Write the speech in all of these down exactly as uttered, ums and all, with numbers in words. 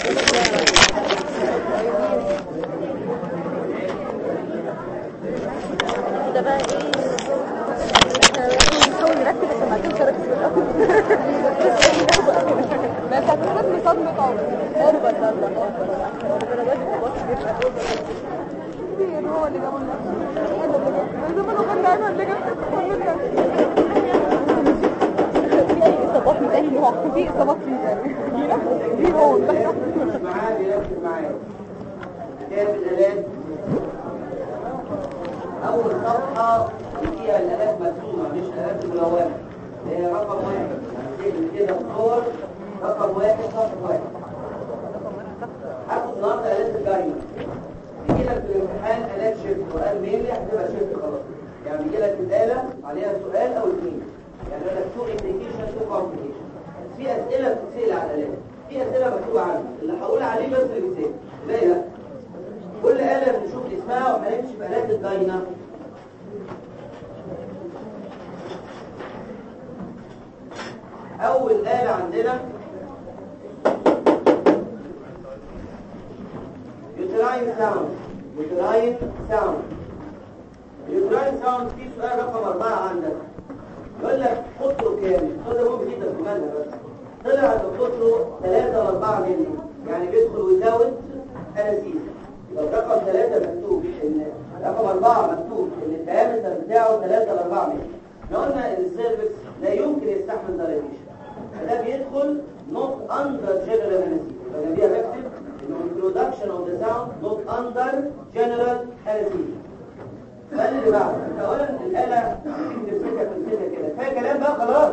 ده بقى ايه؟ نحاول نركز عشان ما تنسى ركز في الاول. ما انت هتستني صدمة عمر. اوفر ده الله اوفر. ربنا ده بيبقى كبير كبير هو اللي جابه لنا. انا اللي جبت. زمان كان انا اللي جبت. في اي اصابات من اي نوع؟ في اصابات في في هون. معايا بيركز معايا. كتاب الالات. اول صفحه فيها الالات مرسومه مش الالات ملونه. هي رقم واحد. هتكتب كده الصور رقم واحد صفحه واحد. هاخد النهارده الات الجايمه. بيجي لك في الامتحان الات شيفت وقال ميلي هتبقى شيفت خلاص. يعني بيجي لك الاله عليها سؤال او اثنين. يعني يقول لك تو انديكيشن تو كومبليكيشن. في اسئله بتتسال على الالات. في اسئله مكتوبه عنها اللي هقول عليه بس اللي بيتسال. ازاي لا؟ كل آلة بنشوف اسمها وهنمشي بآلات الداينا. أول آلة عندنا يوتراين ساوند. يوتراين ساوند. يوتراين ساوند في سؤال رقم أربعة عندك. يقول لك قطره كام؟ قطره ممكن جدا في مالها بس. طلع قطره ثلاثة وأربعة مللي. يعني بيدخل ويزود أناسيس. لو رقم ثلاثة مكتوب ان رقم أربعة مكتوب ان الديامتر بتاعه ثلاثة ل أربعة متر. احنا قلنا ان السيرفكس لا يمكن يستحمل دايليشن. فده بيدخل not under general anesthesia. فجنبيها بكتب انه introduction of the sound not under general anesthesia. السؤال اللي بعده انت اولا الآلة تمسكها تمسكها كده. كفايه كلام بقى خلاص.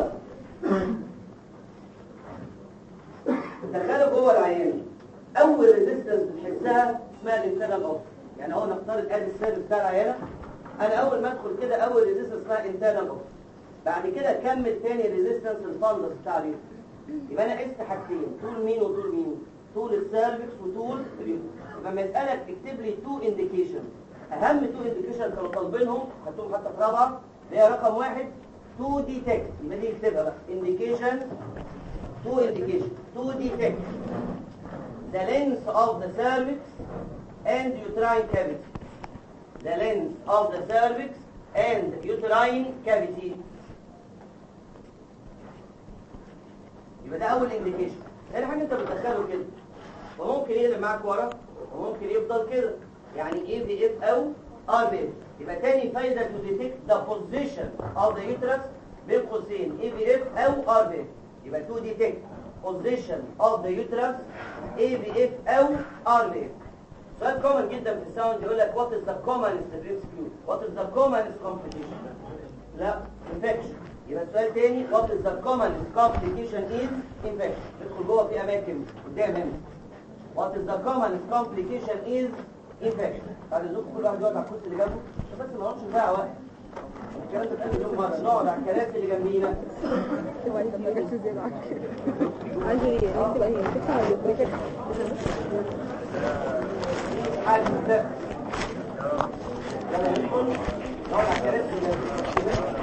تدخله جوه العيان. اول ريزيستنس بتحسها اسمها الانترنال اوف. يعني اهو نفترض ادي السيرفس بتاع العيانه. انا اول ما ادخل كده اول ريزيستنس اسمها انترنال اوف. بعد كده كمل تاني ريزيستنس الفندس بتاع اليوم. يبقى انا قست حاجتين طول مين وطول مين؟ طول السيرفكس وطول اليوم. لما يسالك اكتب لي تو انديكيشن. اهم تو انديكيشن كانوا طالبينهم حطوهم حتى في رابعه اللي هي رقم واحد تو ديتكت. يبقى دي اكتبها بقى انديكيشن تو انديكيشن تو ديتكت the length of the cervix and uterine cavity. The length of the cervix and uterine cavity. يبقى ده أول indication. تاني حاجة أنت بتدخله كده. وممكن يقلب معاك ورا وممكن يفضل كده. يعني إيه في إف أو آر في إف. يبقى تاني فايدة to detect the position of the uterus بين قوسين إيه في إف أو آر في إف. يبقى to detect position of the uterus إيه في إف أو آر في إف. سؤال كومن جدا في الساوند يقول لك what is the commonest risk what is the commonest complication. لا infection. يبقى السؤال تاني what is the commonest complication is infection. ندخل جوه في اماكن قدام هنا. what is the commonest complication is infection. بعد الزوج كل واحد يقعد على الكرسي اللي جنبه بس ما نقعدش نضيع وقت. الكلام ده بتقول لهم مرة نقعد على الكراسي اللي جنبينا. هو انت ما جاتش زي معاك. عندي ايه؟ انت بقى هي تدفع ولا بريكت؟ حاجة ده لما ندخل نقعد على الكراسي اللي جنبينا.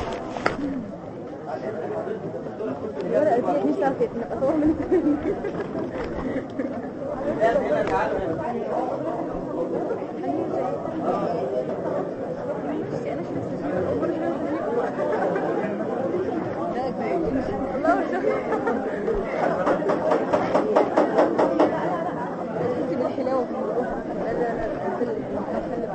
الورقة دي مش عارفة اصور من لا هنا تعالوا الحلاوة في الموضوع. لا لا لا خلي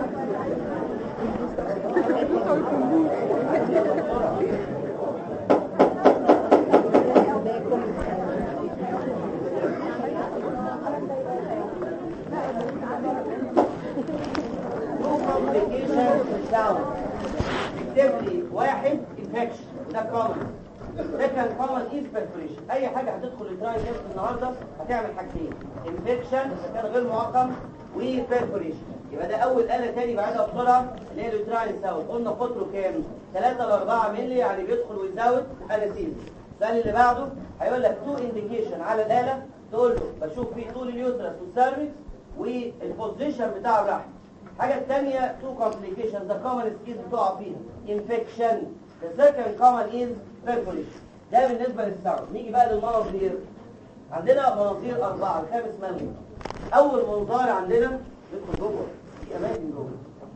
واحد infection ده common. second common is perforation. اي حاجه هتدخل الدراي تيست النهارده هتعمل حاجتين infection اذا كان غير معقم وperforation. يبقى ده اول آلة تاني بعدها بسرعه اللي هي اليوتراين ساوند. قلنا قطره كام؟ ثلاثة ل أربعة مللي يعني بيدخل ويزود انستيزيا. السؤال اللي بعده هيقول لك تو انديكيشن على الآلة تقول له بشوف فيه طول اليوترس والسيرفكس والبوزيشن بتاع الرحم. الحاجه الثانيه تو كومبليكيشن ذا كومن سكيز بتقع فيها انفكشن. ذا سكند كومن از perforation. ده بالنسبه للساوند. نيجي بقى للمناظير. عندنا مناظير اربعه، الخامس ملغي. اول منظار عندنا ندخل جوه، في اماكن جوه.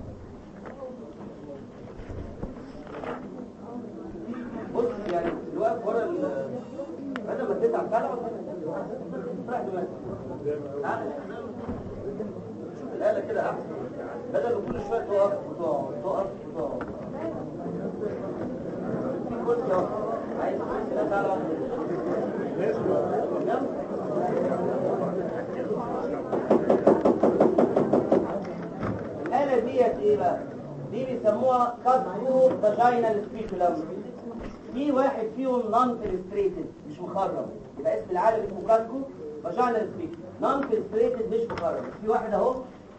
بص يعني الوقت ورا ال بدل ما تتعب تعالى رايح دماغك. شوف الآلة كده احسن، بدل ما كل شويه تقف وتقعد تقف وتقعد. في كرسي اهو، عايز كرسي ده تعالى اقعد. الآلة ديت ايه بقى؟ دي بيسموها كاسكو فاجينال سبيكولم. في واحد فيهم نون فيلستريتد مش مخرم، يبقى اسم العالم اسمه كاسكو فاجينال سبيكولم. نون فيلستريتد مش مخرم. في واحد اهو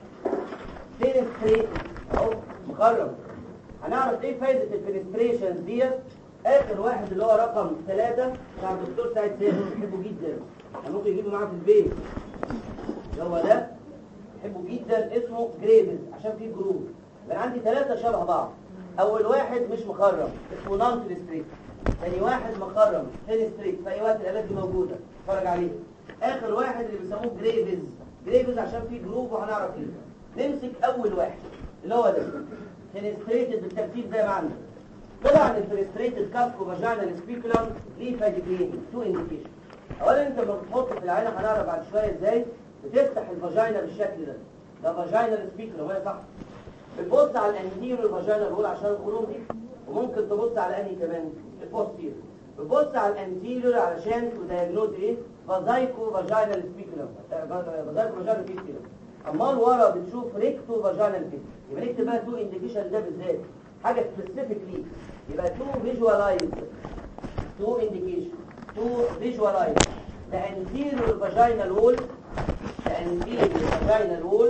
فيلستريتد اهو مخرم. هنعرف ايه فايدة الفيلستريشنز ديت. اخر واحد اللي هو رقم ثلاثة بتاع الدكتور سعيد سيف، بحبه جدا، ممكن يجيبه معاه في البيت. اللي هو ده بحبه جدا، اسمه جريفز عشان فيه جروب. يبقى عندي ثلاثة شبه بعض. اول واحد مش مخرم اسمه نون فيلستريت، ثاني واحد مخرم فيلستريت، في اي وقت الالات دي موجوده اتفرج عليه. اخر واحد اللي بيسموه جريفز، جريفز عشان فيه جروب وهنعرف ايه. نمسك اول واحد اللي هو ده فيلستريتد بالترتيب زي ما عندك. طبعا الفيلستريتد كاسكو فاجينال سبيكولم ليه فايدتين، تو انديكيشن. اولا انت لما بتحط في العينه هنعرف بعد شويه ازاي بتفتح الفاجينا بالشكل ده، ده فاجينال سبيكولم وهي صح. بتبص على الانتيريور فاجينال وول عشان الخروج دي، وممكن تبص على انهي كمان البوستيريور. بتبص على الانتيريور علشان تدايجنوز ايه فازايكو فاجينال سبيكولم، فازايكو فاجينال سبيكولم. امال ورا بتشوف ريكتو فاجينال سبيكولم. يبقى نكتب بقى تو انديكيشن ده بالذات حاجه سبيسيفيك ليه. يبقى تو فيجوالايز، تو انديكيشن، تو فيجوالايز the anterior vaginal wall, the anterior vaginal wall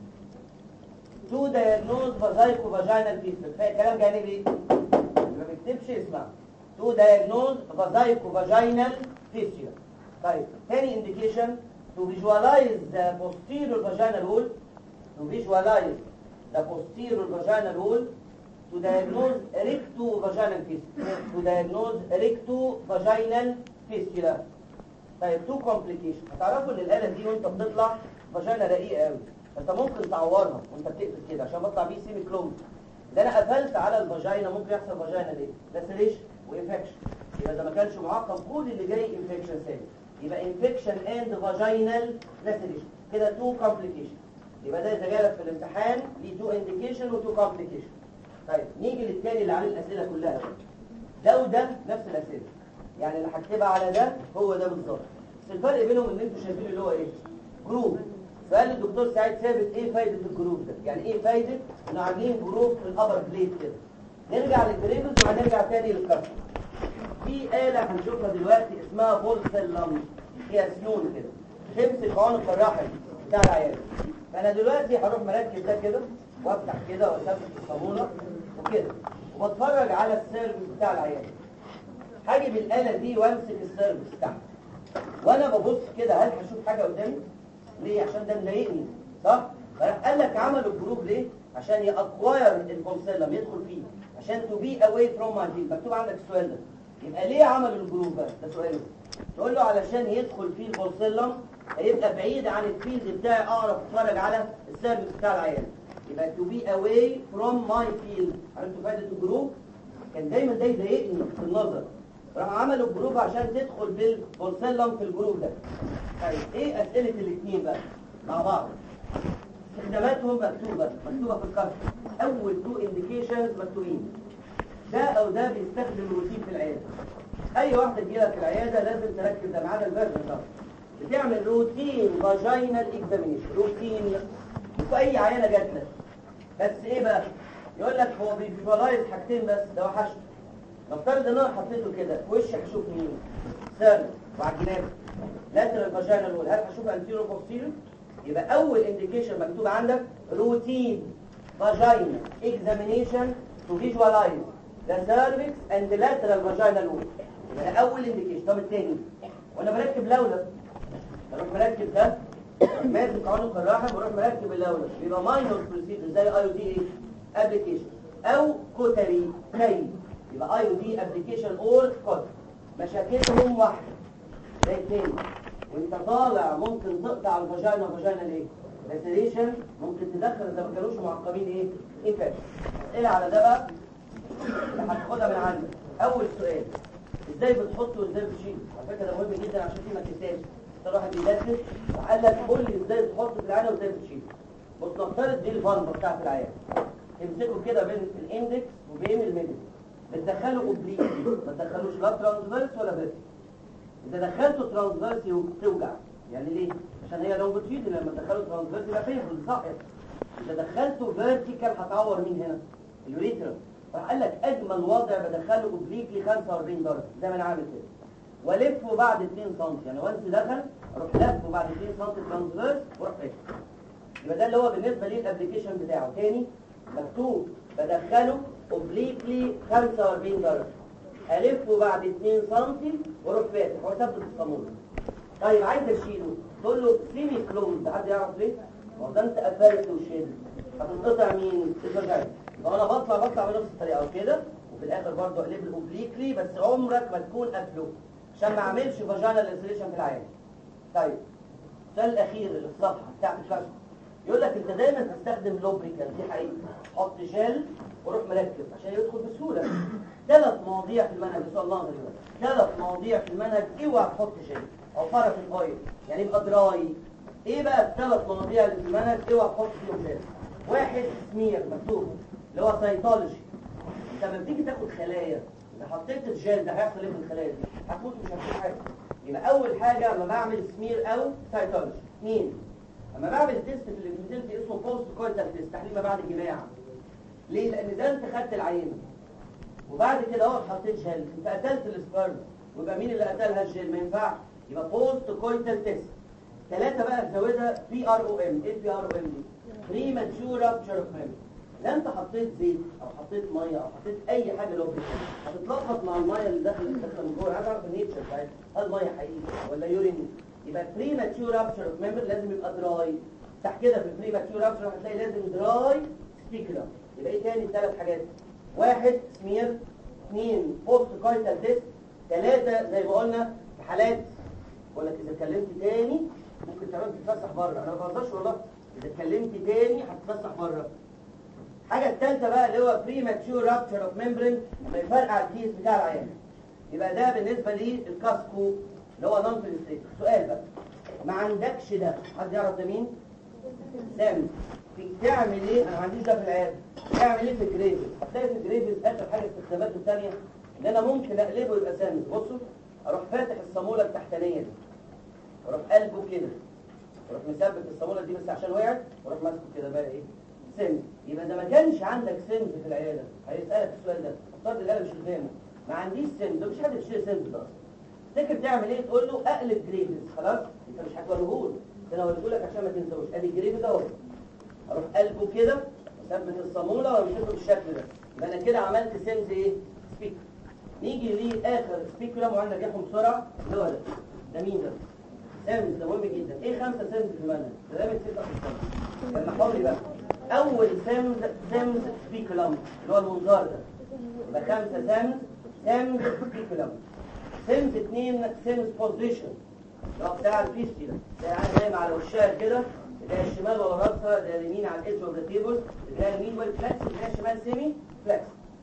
to diagnose vagico-vaginal fistula. فالكلام جانبي ايه؟ ما بكتبش اسمها. to diagnose vagico-vaginal fistula. طيب ثاني indication to visualize the posterior vaginal wall, to visualize the posterior vaginal wall to diagnose recto-vaginal fistula. to diagnose recto-vaginal fistula. طيب تو كومبليكيشن. هتعرفوا ان الاله دي وانت بتطلع فاجينا رقيقه قوي، انت ممكن تعورها وانت بتقفل كده عشان بطلع بيه سيمي كلوم. ده انا قفلت على الفاجينا ممكن يحصل فاجينا ليه؟ لاسريشن وانفكشن. يبقى اذا ما كانش معقم كل اللي جاي انفكشن ثاني، يبقى انفكشن اند فاجينال لاسريشن. كده تو كومبليكيشن. يبقى ده اذا جالك في الامتحان ليه تو انديكيشن وتو كومبليكيشن. طيب نيجي للتاني اللي عليه الاسئله كلها. ده وده نفس الاسئله، يعني اللي هكتبها على ده هو ده بالظبط، بس الفرق بينهم ان انتوا شايفين اللي هو ايه؟ جروب. سؤال الدكتور سعيد ثابت ايه فايده الجروب ده؟ يعني ايه فايده انه عاملين جروب في الابر بليت كده؟ نرجع للجريفز وهنرجع تاني للكسر. في آلة هنشوفها دلوقتي اسمها بولسلم، فيها سنون كده تمسك عنق الرحم بتاع العيال. فانا دلوقتي هروح مركز ده كده وافتح كده واثبت الصابونه وكده وبتفرج على السيرفس بتاع العيال. هاجي بالآلة دي وامسك السيرفس بتاعها وانا ببص كده، هل هشوف حاجه قدامي؟ ليه؟ عشان ده مضايقني صح؟ فقال لك عملوا الجروب ليه؟ عشان يأكواير البولسيلم يدخل فيه، عشان تو بي اواي فروم ماي فيلد. مكتوب عندك السؤال ده. يبقى ليه عملوا الجروب بقى؟ ده سؤاله. تقول له علشان يدخل فيه البولسيلم هيبقى بعيد عن الفيلد بتاعي، اعرف اتفرج على السيرفس بتاع العيان. يبقى تو بي اواي فروم ماي فيلد. عرفتوا فائده الجروب؟ كان دايما ده يضايقني في النظر. راح عملوا الجروب عشان تدخل بالبولسيلم في الجروب ده. طيب ايه اسئله الاثنين بقى مع بعض؟ استخداماتهم مكتوبه مكتوبه في الكارت. اول تو انديكيشنز مكتوبين، ده او ده بيستخدم روتين في العياده. اي واحده تجيلك في العياده لازم تركز ده معانا الفيرجن ده. بتعمل روتين فاجينال اكزامينيشن، روتين في اي عيانه جات لك. بس ايه بقى؟ يقول لك هو بيفيجوالايز حاجتين بس، ده وحشت. نفترض ان انا حطيته كده في وشي، هشوف مين؟ سيرفس وعلى الجناب لاترال فاجينال وول. هل هشوف انتيريور بوستيريور؟ يبقى اول انديكيشن مكتوب عندك روتين فاجينا اكزامينيشن تو فيجوالايز ذا سيرفكس اند لاترال فاجينال وول. يبقى ده اول انديكيشن. طب الثاني، وانا بركب لولب بروح مركب ده ماسك عنق الرحم وبروح مركب اللولب، بيبقى ماينور بروسيجر زي اي او دي ايه ابلكيشن او كوتري كي، يبقى اي او دي ابلكيشن اور كوت. مشاكلهم واحده زي الثاني، وانت طالع ممكن تقطع الفاجينا فاجينا ليه؟ لاسيريشن، ممكن تدخل اذا ما كانوش معقمين ايه؟ انفكشن. اسئله على ده بقى اللي هتاخدها من عندك. اول سؤال، ازاي بتحطه وازاي بتشيله؟ على فكره ده مهم جدا عشان في ما تنساش. انت واحد بيدرس وقال لك قول لي ازاي بتحط في العينه وازاي بتشيله. بص نفترض دي الفالفه بتاعت العيان، تمسكه كده بين الاندكس وبين الميدل، بتدخله اوبليكلي، ما تدخلوش لا ترانسفيرس ولا فيرتيكال. اذا دخلته ترانسفيرس توجع، يعني ليه؟ عشان هي لونجيتيود، لما تدخله ترانسفيرس يبقى فين صح. اذا دخلته فيرتيكال هتعور مين هنا؟ اليوريثرا. فقال لك اجمل وضع بدخله اوبليكلي خمسة وأربعين درجه زي ما انا عامل كده، والفه بعد اتنين سم، يعني وانس دخل اروح لفه بعد اتنين سم ترانسفيرس واروح فاتح. يبقى ده اللي هو بالنسبه لي الابلكيشن بتاعه. تاني مكتوب بدخله اوبليكلي خمسة وأربعين درجه، الفه بعد اتنين سم واروح فاتح واثبت الصاموله. طيب عايز اشيله، تقول له سيمي كلوز. حد يعرف ليه؟ ما هو ده انت قفلت وشيل، هتنقطع مين؟ الفاجينا. فانا بطلع بطلع بنفس الطريقه وكده، وفي الاخر برضه اقلب له اوبليكلي، بس عمرك ما تكون قافله عشان ما اعملش فاجينا لانسليشن في العيان. طيب السؤال الاخير اللي في الصفحه بتاعت الكشف يقول لك انت دايما تستخدم لوبريكانت، دي حقيقه، حط جل وروح مركب عشان يدخل بسهوله. ثلاث مواضيع في المنهج، ان شاء الله غريبه، ثلاث مواضيع في المنهج اوعى تحط جل او فرق الاويل يعني يبقى دراي. ايه بقى الثلاث مواضيع اللي في المنهج اوعى تحط فيهم جل؟ واحد سمير مكتوب اللي هو سيتولوجي، انت لما بتيجي تاخد خلايا اذا حطيت الجل ده هيحصل ايه في الخلايا دي؟ هتموت مش هتشوف حاجه. يبقى اول حاجه لما بعمل سمير او سيتولوجي. اثنين اما بعمل تيست في الانفيزيلتي اسمه بوست كويتال تيست، تحليل ما بعد الجماع. ليه؟ لان ده انت خدت العينه وبعد كده اهو حطيت جل، انت قتلت السبرم، ويبقى مين اللي قتلها؟ الجل، ما ينفعش. يبقى بوست كويتال تيست. ثلاثه بقى تزودها بي ار او ام. ايه البي ار او ام دي؟ بري ماتشور رابتشر اوف ميموري. لا انت حطيت زيت او حطيت ميه او حطيت اي حاجه لو هتتلخبط مع الميه اللي داخل الداخل من جوه. هتعرف النيتشر بتاعتها، هل ميه حقيقيه ولا يورين؟ يبقى بري ماتشور رابتشر اوف ميموري لازم يبقى دراي. تحت كده في البري ماتشور رابتشر هتلاقي لازم دراي سبيكولم. يبقى ايه تاني؟ ثلاث حاجات. واحد سمير، اثنين بوست كويتال تيست، ثلاثه زي ما قلنا في حالات بقول لك اذا اتكلمت تاني ممكن كمان تتفسح بره. انا ما بهزرش والله، اذا اتكلمت تاني هتتفسح بره. الحاجه الثالثه بقى اللي هو بري ماتشور رابتشر اوف ميمبرين لما يفرقع الكيس بتاع العيان. يبقى ده بالنسبه لي الكاسكو اللي هو نون فيلستيك. سؤال بقى، ما عندكش ده، حد يعرف ده مين؟ سامي. تعمل ايه؟ انا ما عنديش ده في العياده. تعمل ايه في الجريفز؟ هتلاقي في الجريفز اخر حاجه استخداماته الثانيه ان انا ممكن اقلبه يبقى سامي. بصوا اروح فاتح الصاموله التحتانيه دي واروح قلبه كده واروح مثبت الصاموله دي بس عشان وقعت واروح ماسكه كده بقى ايه؟ سمز. يبقى ده ما كانش عندك سمز في العياده هيسالك السؤال ده. افترض الآلة مش قدامه، ما عنديش سمز، مفيش حد بيشيل سمز ده اصلا. تفتكر تعمل ايه؟ تقول له اقلب جريفز. خلاص انت مش هتوريهوله، انا هوريه لك عشان ما تنساوش. ادي جريفز اهو، اروح قلبه كده مثبت الصاموله وامسكه بالشكل ده. يبقى انا كده عملت سمز ايه؟ سبيكر. نيجي لاخر سبيكولم وعندنا نجيبهم بسرعه اللي هو ده. ده مين ده؟ سمز. ده مهم جدا. ايه خمسه سمز في المنهج؟ ده دايما سته في السنه. لما حاولي بقى اول سمز سمز سبيكولم اللي هو المنظار ده، يبقى خمسه سمز سمز سبيكولم. سمز اثنين سمز بوزيشن اللي هو بتاع الفيستي ده، ده يعني نايم على وشها كده، ده الشمال ولا راسها، ده اليمين على الايدج اوف ذا تيبل، ده اليمين والفلكس، ده الشمال سيمي فلكس.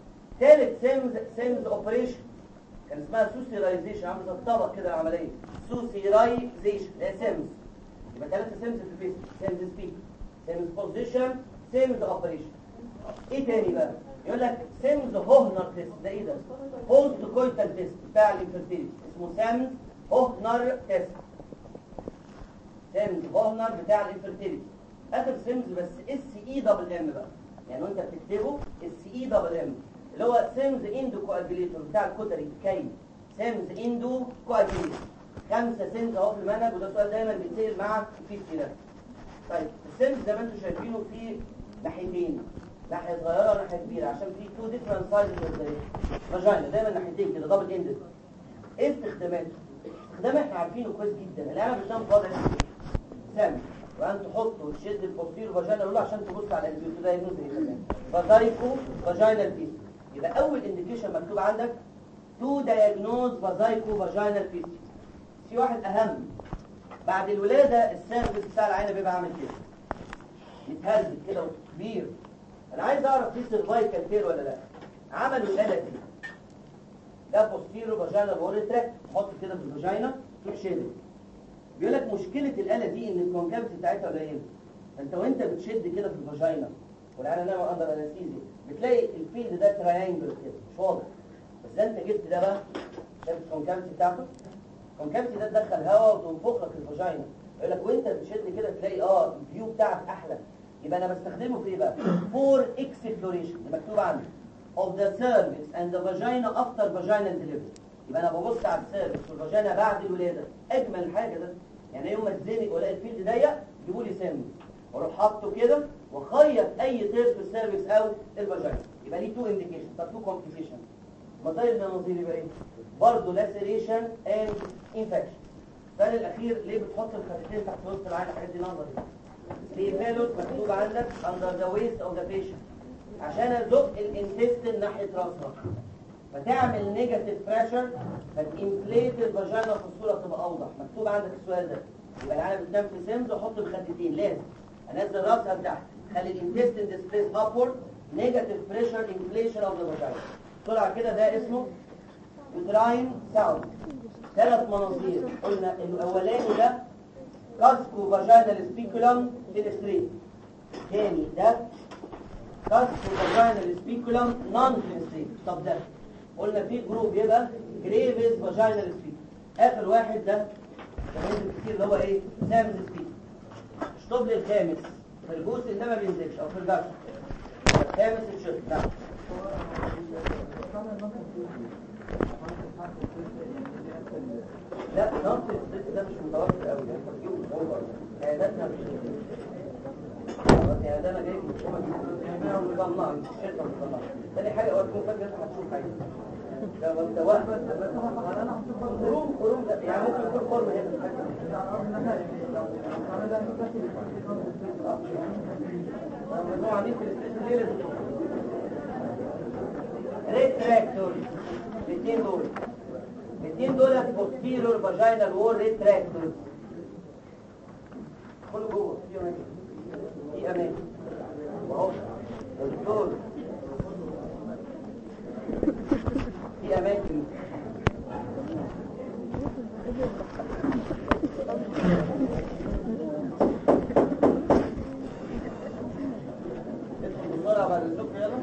ثالث سمز سمز اوبريشن كان اسمها سوسيرايزيشن، عامله زي الطبق كده العمليه، سوسيرايزيشن ده سمز. يبقى ثلاثه سمز في الفيستي، سمز سبيك، سمز بوزيشن، سمز اوبريشن. ايه تاني بقى؟ يقول لك سمز هوهنر تيست. ده ايه ده؟ بوست كويتال تيست بتاع الانفيرتيليتي، اسمه سمز هوهنر تيست. سمز هوهنر بتاع الانفيرتيليتي. اخر سمز بس اس اي دبل ام بقى، يعني وانت بتكتبه اس اي دبل ام اللي هو سمز اندو كواجوليتور بتاع الكوتري كاي. سمز اندو كواجوليتور. خمسه سمز اهو في المنهج، وده سؤال دايما بيتسال مع الفيفتي ده. طيب السمز زي ما انتم شايفينه في ناحيتين، ناحيه صغيره وناحيه كبيره، عشان في تو ديفرنت سايزز زي فاجينا دايما ناحيتين كده دبل اندد. ايه استخداماته؟ استخدامه احنا عارفينه كويس جدا. العلم بتنام فاضي سامي وان تحطه تشد البوستير فاجينا الاولى عشان تبص على البيوت ده ينوز ايه كمان فازايكو فاجينال بيس. يبقى اول انديكيشن مكتوب عندك تو دايجنوز فازايكو فاجينال بيس. في واحد اهم بعد الولاده السيرفكس بتاع العينه بيبقى عامل كده، متهزت كده وكبير. انا عايز اعرف في سيرفايكال تير ولا لا. عملوا الاله دي، ده بوستيرو فاجينال وول تراك، حط كده في الفاجينا تروح شيل. بيقول لك مشكله الاله دي ان الكونكافيتي بتاعتها قليله. انت وانت بتشد كده في الفاجينا والعينه نايمه اندر انستيزيا بتلاقي الفيلد ده تراينجل كده مش واضح، بس ده انت جبت ده بقى، شايف الكونكافيتي بتاعته؟ الكونكافيتي ده تدخل هواء وتنفخ لك الفاجينا. يقول لك وانت بتشد كده تلاقي اه الفيو بتاعك احلى. يبقى انا بستخدمه في ايه بقى؟ فور اكسبلوريشن، مكتوب عندي of the cervix and the vagina after vaginal delivery. يبقى انا ببص على السيرفكس والفاجينا بعد الولاده، اجمل حاجه ده. يعني يوم ما اتزنق والاقي الفيلد ضيق يجيبوا لي سم، واروح حاطه كده واخيط اي تير في السيرفكس او الفاجينا. يبقى ليه تو انديكيشن، طب تو كومبليكيشن. مظاهر المناظير يبقى ايه؟ برضه لاسيريشن اند انفكشن. السؤال الاخير، ليه بتحط الخريطتين تحت وسط العين؟ الحاجات دي نظري. ليه فالوس مكتوب عندك under the waist of the patient عشان ازق الانتستين ناحيه راسها، فتعمل نيجاتيف بريشر فتنفليت الفاجينا في الصوره تبقى اوضح. مكتوب عندك السؤال ده. يبقى العينه بتنام في سيمز واحط الخدتين، لازم انزل راسها لتحت، خلي الانتستين ديسبيس ابورد، نيجاتيف بريشر انفليشن اوف ذا فاجينا. طلع كده ده اسمه يوتراين ساوند. ثلاث مناظير قلنا الاولاني ده كاسكو فاجينال سبيكولم فينستريت، ثاني ده كاسكو فاجينال سبيكولم نون فينستريت. طب ده قلنا في جروب يبقى جريفز فاجينال سبيكولم. اخر واحد ده كمان كتير اللي هو ايه؟ سامز سبيكولم. اشطب لي الخامس في الجزء ده ما بينزلش او في الجرس الخامس الشرط. نعم لا نقص الست ده مش متوفر قوي، يعني تجيبه اوفر عياداتنا مش يعني ده انا جاي من الحكومه دي مصنع الشركه مصنعه. تاني حاجه اوقات تكون فاكر هتشوف حاجه ده ده وهم خروم خروم ده يعني ممكن يكون فورم هنا مجموعه دي في الليله دي ريتراكتور. الاثنين دول الاثنين دول posterior vaginal wall retractors. كله جوه في اماكن في اماكن اهو دول في اماكن بسرعه بعد السوق. يلا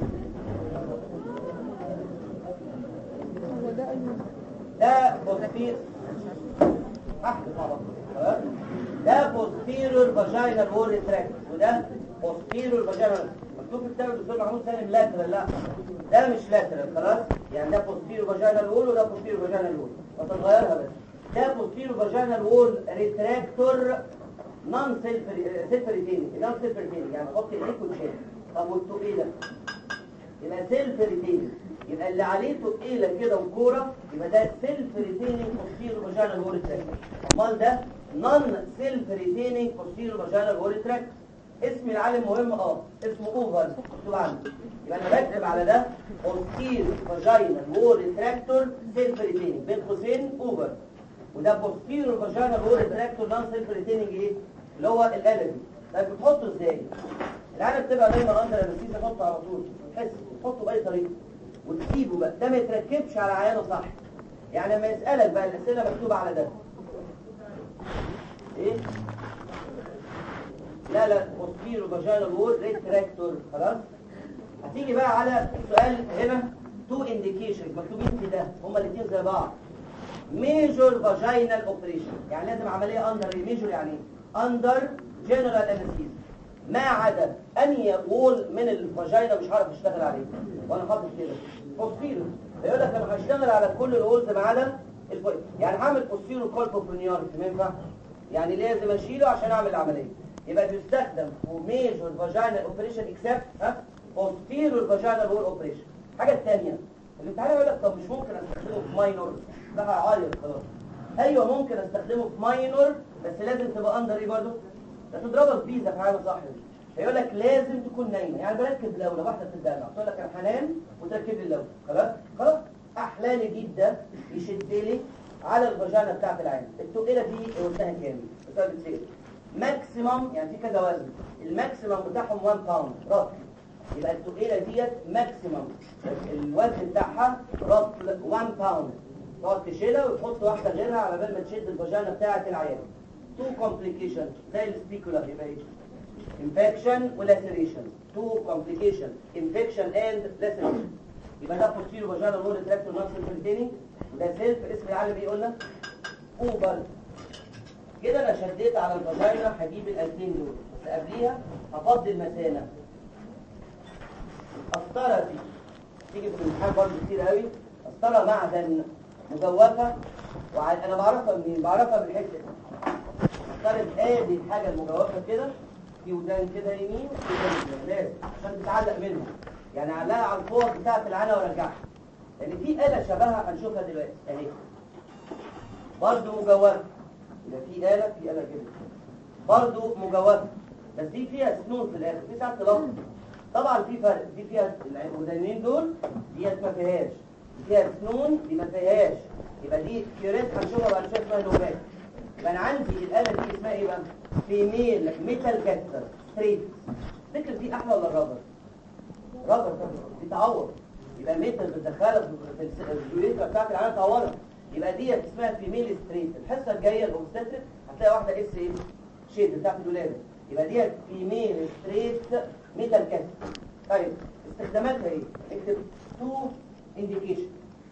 ده بوستير احد مع بعض ده بوستيرور فاجينال وول ريتراكت وده بوستيرور فاجينال. مكتوب في كتاب الدكتور محمود سالم لاترال، لا ده مش لاترال خلاص. يعني ده بوستيرور فاجينال وول وده بوستيرور فاجينال وول، فتغيرها بس. ده بوستيرور فاجينال وول ريتراكتور نون سيلف سيلف ريتيننج. نون سيلف ريتيننج يعني حط ايديك وتشيل. طب والتقيله يبقى سيلف ريتيننج، يبقى اللي عليه تقيله كده وكوره يبقى ده سيلف ريتيننج بوستيرور فاجينال وول ريتراكت. امال ده نون سيلف ريتيننج بوستيرور فاجينال وول ريتراكت. اسم العالم مهم اه اسمه اوفر مكتوب عندي. يبقى انا بكتب على ده بوستيرور فاجينال وول ريتراكتور سيلف ريتيننج بين قوسين اوفر، وده بوستيرور فاجينال وول ريتراكتور نون سيلف ريتيننج ايه اللي هو الاله دي. طيب بتحطه ازاي؟ العالم بتبقى دايما اندر انستيزيا تحطه على طول، تحس تحطه باي طريقه وتسيبه بقى. ده ما يتركبش على عيانه صح. يعني لما يسالك بقى الاسئله مكتوبه على ده ايه؟ لا لا بوستيرور فاجينال وول ريتراكتور خلاص. هتيجي بقى على السؤال هنا تو انديكيشنز مكتوبين في ده، هما الاثنين زي بعض. ميجور فاجينال اوبريشن يعني لازم عمليه اندر ميجور يعني اندر جنرال انستيزيا، ما عدا انهي وول من الفاجينا مش هعرف اشتغل عليه وانا حاطط كده بوستيرور. يقول لك لما هشتغل على كل الوولز ما عدا الفوق، يعني هعمل بوستيرور كولبوبرينيارتي ما ينفع، يعني لازم اشيله عشان اعمل العمليه. يبقى بيستخدم في ميجور فاجينال اوبريشن اكسبت ها بوستيرور فاجينال وول اوبريشن. الحاجه الثانيه الامتحان يقول لك طب مش ممكن استخدمه في ماينور؟ ده هيعيط خلاص. ايوه ممكن استخدمه في ماينور بس لازم تبقى اندر ايه برضه؟ ده تضربك فيزا في حاجه صح. هيقول لك لازم تكون نايمه، يعني بركب لوله واحده في الدلع تقول لك انا هنام وتركب لي اللوله خلاص خلاص. احلالي جدا يشد لي على الفاجينا بتاعت العين. التقيله دي وزنها كام؟ السؤال بيتسال. ماكسيمم يعني في كذا وزن، الماكسيمم بتاعهم واحد باوند رطل، يبقى التقيله ديت ماكسيمم الوزن بتاعها رطل واحد باوند، تقعد تشيلها وتحط واحده غيرها على بال ما تشد الفاجينا بتاعت العيان. تو كومبليكيشن زي السبيكولا يبقى ايه؟ انفكشن ولاسيريشن. تو كومبليكيشن انفكشن اند لاسيريشن. يبقى ده بوستيرو فاجينا مور تراكتور نفس الفلتيني، وده سيلف اسم العالم ايه قلنا؟ اوبر. كده انا شديت على الفاجينا هجيب الالتين دول، بس قبليها هفضي المثانه. قسطره دي تيجي في الامتحان برضه كتير قوي، قسطره معدن مجوفه، وانا بعرفها منين؟ بعرفها بالحته دي. قسطره ادي الحاجه المجوفه كده، في ودان كده يمين وكده لازم عشان تتعلق منها، يعني علقها على الفوط بتاعت العانه وارجعها، لان في آلة شبهها هنشوفها دلوقتي اهي برضه مجوفه. يبقى في آلة في آلة كده برضه مجوفه، بس دي فيها سنون في الاخر، في ساعات تلخبط. طبعا في فرق، دي فيها الودانين دول ديت ما فيهاش، دي فيها سنون دي ما فيهاش، يبقى دي كيوريت هنشوفها بعد شويه اسمها نوبات. يبقى انا عندي الآلة دي اسمها ايه بقى؟ فيميل ميتال كاتر ستريت. فكر دي احلى ولا الرابر؟ رابر طبعا دي تعور، يبقى الميتال بتدخلها في اليوريثرا بتاعت العيان تعورها، يبقى ديت اسمها فيميل ستريت. الحصه الجايه الاوبستريك هتلاقي واحده اس ايه شيد بتاعت الولاده، يبقى ديت فيميل ستريت ميتال كاتر. طيب استخداماتها ايه؟ اكتب تو انديكيشن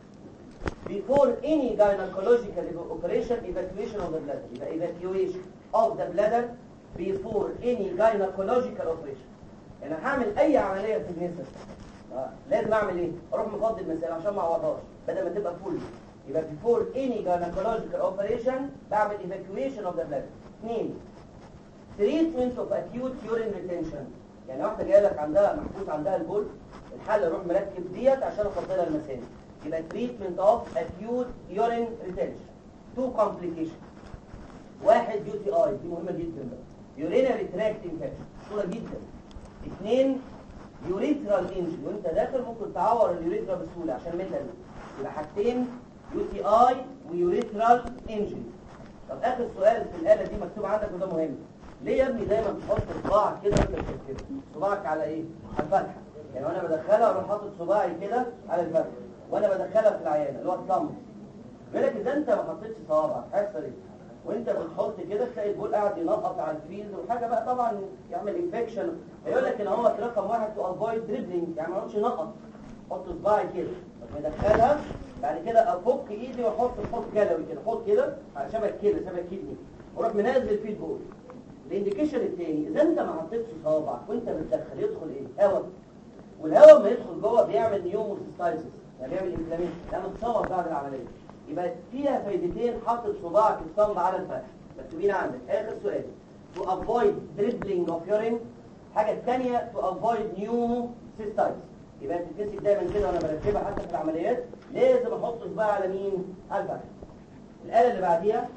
before any gynecological operation evacuation of the bladder. يبقى evacuation of the bladder before any gynecological operation. يعني هعمل اي عمليه في النساء آه. لازم اعمل ايه؟ اروح مفضي المثانه عشان ما اعوضهاش بدل ما تبقى فول. يبقى before any gynecological operation بعمل evacuation of the bladder. اثنين treatment of acute urine retention. يعني واحده جايه لك عندها محبوس عندها البول، الحل اروح مركب ديت عشان افضلها المثانه، يبقى treatment of acute urine retention. two complications. واحد يو تي اي دي مهمه جدا بقى، urinary tract infection صوره جدا. اثنين يوريثرال انجري، وانت داخل ممكن تعور اليوريثرا بسهوله عشان ميتال، يبقى حاجتين يو تي اي ويوريثرال انجري. طب اخر سؤال في الاله دي مكتوب عندك وده مهم، ليه يا ابني دايما تحط صباعك كده وانت بتكتب؟ صباعك على ايه؟ على الفتحه، يعني وانا بدخلها اروح حاطط صباعي كده على الفتحه وانا بدخلها في العيانه اللي هو الصمت. بيقول لك اذا انت ما حطيتش صوابعك هيحصل ايه؟ وانت بتحط كده تلاقي البول قاعد ينقط على الفيلد وحاجه بقى طبعا يعمل انفكشن. هيقول لك ان هو رقم واحد تو افويد دريبلينج، يعني ما اقعدش ينقط، احط صباعي كده بدخلها بعد كده افك ايدي واحط الحط جلوي كده، احط كده على شبك كده شبك كدني واروح منزل فيه البول. الانديكيشن الثاني اذا انت ما حطيتش صوابعك وانت بتدخل يدخل ايه؟ هواء، والهواء لما يدخل جوه بيعمل نيوموسيستايسيس، يعني بيعمل انفلاميشن، يعني بتصور بعد العمليه. يبقى فيها فايدتين حاطط صباعك الصمد على الفتح مكتوبين عندك. اخر سؤال to avoid dribbling of urine. الحاجه الثانيه to avoid pneumocystis. يبقى تتمسك دايما كده وانا برتبها حتى في العمليات لازم احط صباعي على مين؟ على الفتح. الاله اللي بعديها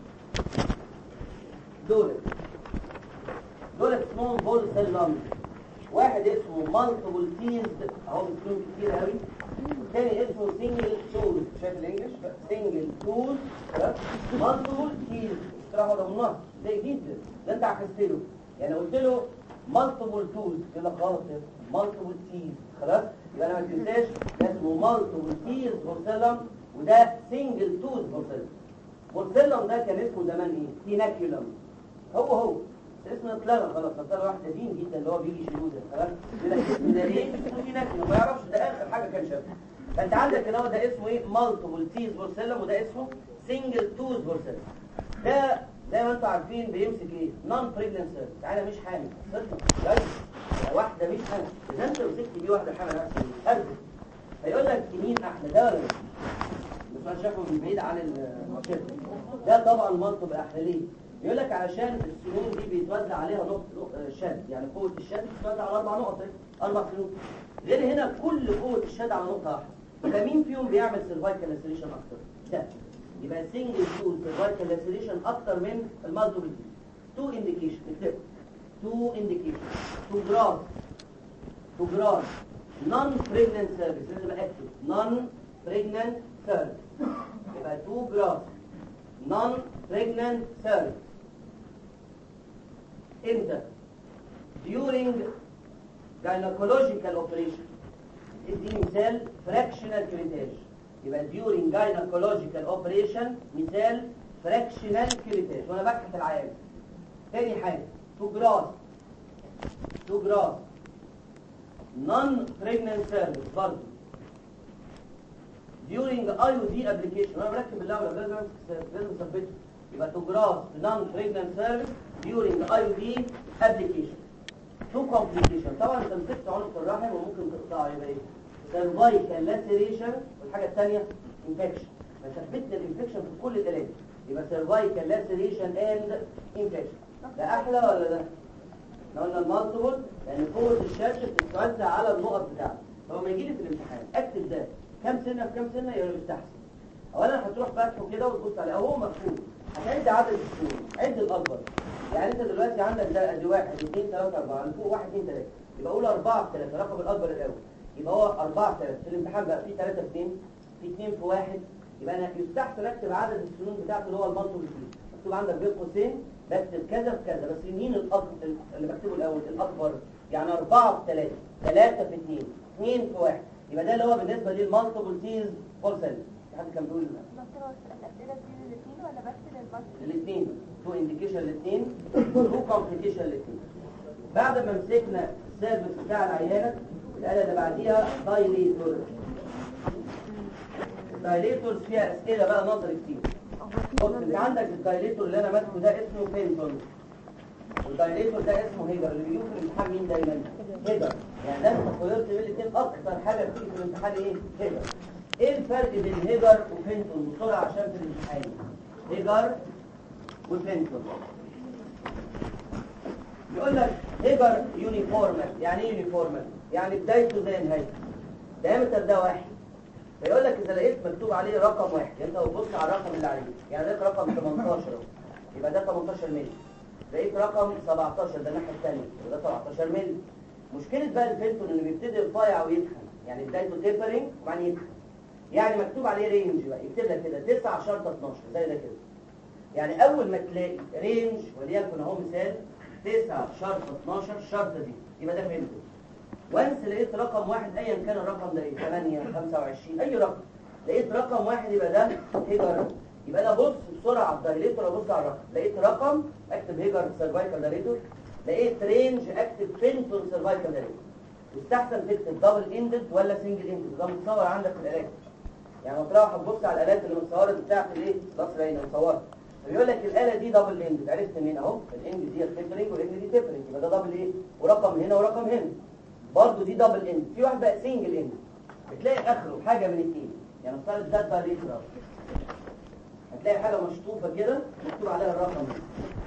دولت دولت اسمهم بول سيل لانج. واحد اسمه مالتيبل تيلد اهو باسمهم كتير قوي، والثاني اسمه سنجل توز. شايف الانجليش؟ سنجل توز مالتيبل تيلد. اشتراحه ده بالنص زي جدا، ده انت عكست له، يعني قلت له مالتيبل توز كده غلط، مالتيبل تيلد خلاص. يبقى انا ما تنساش ده اسمه مالتيبل تيلد بورسيلم وده سنجل توز بورسيلم. بورسيلم ده كان اسمه زمان ايه؟ تيناكيولم. هو هو اسم اتلغى خلاص، صار واحد قديم جدا اللي هو بيجي شيلوه ده خلاص. يقول لك اسم ده ايه؟ اسمه تيناكيولم، ما يعرفش ده اخر حاجه كان شافها. فانت عندك هنا ده اسمه ايه؟ مالتيبل تيز بورسيلم وده اسمه سنجل توز بورسيلم. ده زي ما انتم عارفين بيمسك ايه؟ نون بريجننت سيرفيس، عيله مش حامل صدق واحده مش حامل. اذا انت مسكت دي واحده حامل نفسها ارجع هيقول لك مين احلى ده ولا ده؟ بس شافه من بعيد عن الشركه. ده طبعا مالتيبل احلى. ليه؟ يقول لك علشان السنون دي بيتوزع عليها نقط شد، يعني قوه الشد بتتوزع على اربع نقط، اربع سنون. غير هنا كل قوه الشد على نقطه واحده. يبقى مين فيهم بيعمل سيرفايكال لاسيريشن اكتر؟ ده. يبقى سنجل توز سيرفايكال لاسيريشن اكتر من المالتيبل. تو انديكيشن اكتب تو انديكيشن تو جراس تو جراس نون بريجننت سيرفيس. لازم اكتب نون بريجننت سيرفيس. يبقى تو جراس نون بريجنانت سيرفيس. امتى؟ during gynecological operation. ادي مثال fractional curettage. يبقى during gynecological operation مثال fractional curettage وانا بكحت العيان. تاني حاجه تو جراس تو جراس non pregnant service برضه during اي او دي application وانا بركب اللعبه لازم لازم اثبته. يبقى تو جراس non pregnant service during اي او دي application. تو complication طبعا انت مسكت عنق الرحم وممكن تقطعه. يبقى ايه؟ cervical laceration. والحاجه الثانيه infection. فثبتنا الانفكشن في كل الالات. يبقى cervical laceration and infection. ده احلى ولا ده؟ احنا قلنا المالتيبل لان قوه الشاشه بتتوزع على النقط بتاعته. فلما يجي لي في الامتحان اكتب ده كام سنه في كام سنه يبقى يستحسن. اولا هتروح فاتحه كده وتبص عليه اهو مكتوب. هتعد عدد السنين، عد الاكبر. يعني انت دلوقتي عندك ده ادي واحد اثنين ثلاثه اربعه فوق واحد اثنين ثلاثه يبقى قول اربعه في ثلاثه الرقم الاكبر الاول. يبقى هو اربعه في ثلاثه. في الامتحان بقى في ثلاثه في اثنين في اثنين في واحد. يبقى انا يستحسن اكتب عدد السنين بتاعته اللي هو المالتيبل فيه. مكتوب عندك بين قوسين بكتب كذا في كذا بس مين الاكبر اللي بكتبه الاول الاكبر. يعني اربعه في ثلاثه ثلاثه في اثنين اثنين في واحد. يبقى ده اللي هو بالنسبه للمالتيبل تيز فور سيل. حد كان بيقول الاسئله دي للاثنين ولا بس للمالتيبل؟ الاثنين تو انديكيشن الاثنين تو كومبليكيشن الاثنين. بعد ما مسكنا السيرفيس بتاع العيانه الآلة اللي بعديها دايليتور. الدايليتور فيها اسئله بقى نظري كتير. بص انت عندك الدايليتور اللي انا ماسكه ده اسمه فينتون والدايليتور ده اسمه هيجر. اللي بيجيبوا في الامتحان مين دايما؟ هيجر. يعني لازم تقدرت بين الاثنين اكتر حاجه بتيجي في الامتحان ايه؟ هيجر. ايه الفرق بين هيجر وفينتون بسرعه عشان في الامتحان؟ هيجر وفينتون يقول لك هيجر يونيفورمال. يعني ايه يونيفورمال؟ يعني بدايته زي نهايته. دايمتر ده واحد. فيقول لك اذا لقيت مكتوب عليه رقم واحد انت بتبص على الرقم اللي عليه. يعني لقيت رقم ثمانية عشر اهو يبقى ده ثمانية عشر مللي. لقيت رقم سبعة عشر ده الناحيه الثانيه يبقى ده سبعة عشر مللي. مشكله بقى الفينتون انه بيبتدي رفيع ويتخن. يعني بدايته تيبرنج وبعدين يتخن. يعني مكتوب عليه رينج بقى يكتب لك كده تسعة شرطه اتناشر زي ده كده. يعني اول ما تلاقي رينج وليكن اهو مثال تسعة شرطه اتناشر الشرطه دي يبقى ده فينتون. وانس لقيت رقم واحد ايا كان الرقم ده ايه ثمانية خمسة وعشرين اي رقم لقيت رقم واحد يبقى ده هيجر. يبقى انا ابص بسرعه على الدايليتور ابص على الرقم. لقيت رقم اكتب هيجر سيرفايكال دايليتور. لقيت رينج اكتب فينتون سيرفايكال دايليتور. يستحسن تكتب دبل اندد ولا سنجل اندد. ده متصور عندك في الالات. يعني لما تروح تبص على الالات اللي متصوره بتاعت الايه راس العين متصوره بيقول لك الاله دي دبل اندد. عرفت منين اهو الاند دي تيبرنج والاند دي تيبرنج يبقى ده دبل ايه ورقم هنا ورقم هنا. برضه دي دبل اند. في واحد بقى سنجل اند بتلاقي اخره حاجه من الاثنين. يعني نفترض ده دايليتور هتلاقي حاجه مشطوفه كده مكتوب عليها الرقم ده.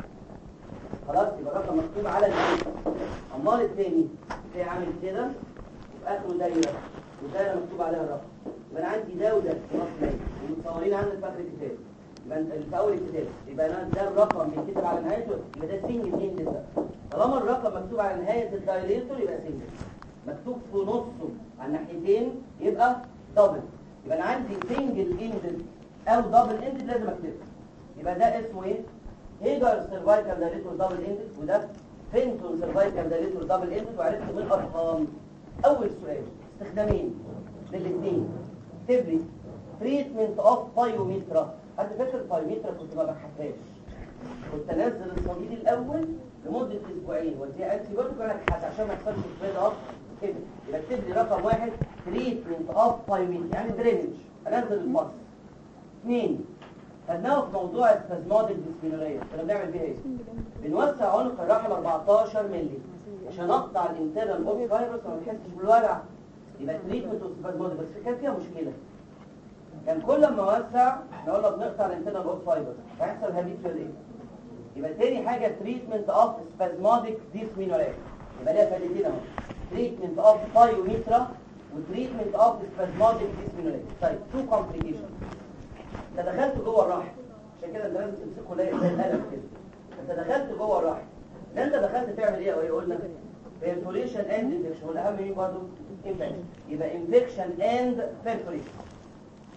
خلاص يبقى الرقم مكتوب على الاثنين. امال الثاني تلاقي عامل كده وفي اخره دايره والدايره مكتوب عليها الرقم. يبقى انا عندي ده وده في نص مية ومتصورين عندك في اخر الكتاب. يبقى انت في اول الكتاب يبقى انا ده الرقم بيتكتب على نهايته يبقى ده سنجل اند. ده طالما الرقم مكتوب على نهايه الدايليتور يبقى سنجل. مكتوب في نصه على الناحيتين يبقى دبل. يبقى انا عندي سنجل اند او دبل اند لازم اكتبه. يبقى ده اسمه ايه؟ هيجر سيرفايكال دايليتور دبل اند وده فينتون سيرفايكال دايليتور دبل اند. وعرفت من الارقام. اول سؤال استخدامين للاثنين. اكتب لي تريتمنت اوف بايوميترا. حد فاكر البايوميترا كنت ما بحثهاش. كنت انزل الصديد الاول لمده اسبوعين واديها انتي بيوتيك وانا ابحث عشان ما يحصلش سبريد اوف كده. يبقى اكتب لي رقم واحد تريتمنت اوف بايوميترا يعني درينج. انزل الباص. اثنين خدناه في موضوع السبازموديك ديسبينوريا. كنا بنعمل بيها ايه؟ بنوسع عنق الرحم اربعتاشر مللي عشان اقطع الانترنال اوف فايبرس وما تحسش بالوجع. يبقى تريتمنت اوف سبازموديك بس كان فيها مشكله. كان كل ما اوسع نقول له بنقطع الانترنال اوف فايبرس هيحصل هابيتشوال ايه؟ يبقى تاني حاجه تريتمنت اوف سبازموديك ديسبينوريا. يبقى ليها فائدتين اهو. تريتمنت اوف بايوميترا وتريتمنت اوف سبازموديك ديسبينوريا. طيب تو كومبليكيشن. انت دخلت جوه الرحم عشان كده انت لازم تمسكه زي القلم كده. انت دخلت جوه الرحم. انت دخلت تعمل ايه او قلنا بيرفوريشن اند انفكشن. والاهم مين برضه؟ انفكشن. يبقى انفكشن اند بيرفوريشن.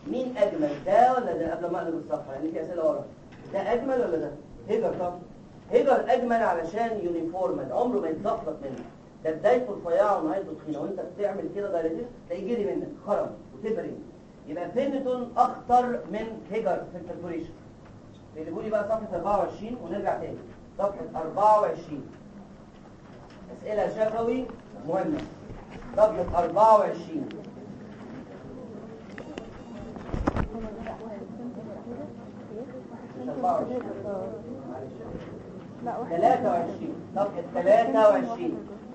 مين اجمل، ده ولا ده؟ قبل ما اقلب الصفحه لان في اسئله ورا. ده اجمل ولا ده؟ هيجر طبعا. هيجر اجمل علشان يونيفورمال، عمره ما يتزفلط منك. ده بدايته رفيعه ونهايته تخينه، وانت بتعمل كده دايرتين تلاقيه جري منك خرم وتبرين. يبقى فينتون اخطر من هيجر في الكالكوليشن. اقلبوا لي بقى صفحه أربعة وعشرين ونرجع تاني. صفحه أربعة وعشرين اسئله شفوي مهمه. صفحه أربعة وعشرين ثلاثة وعشرين صفحة ثلاثة وعشرين.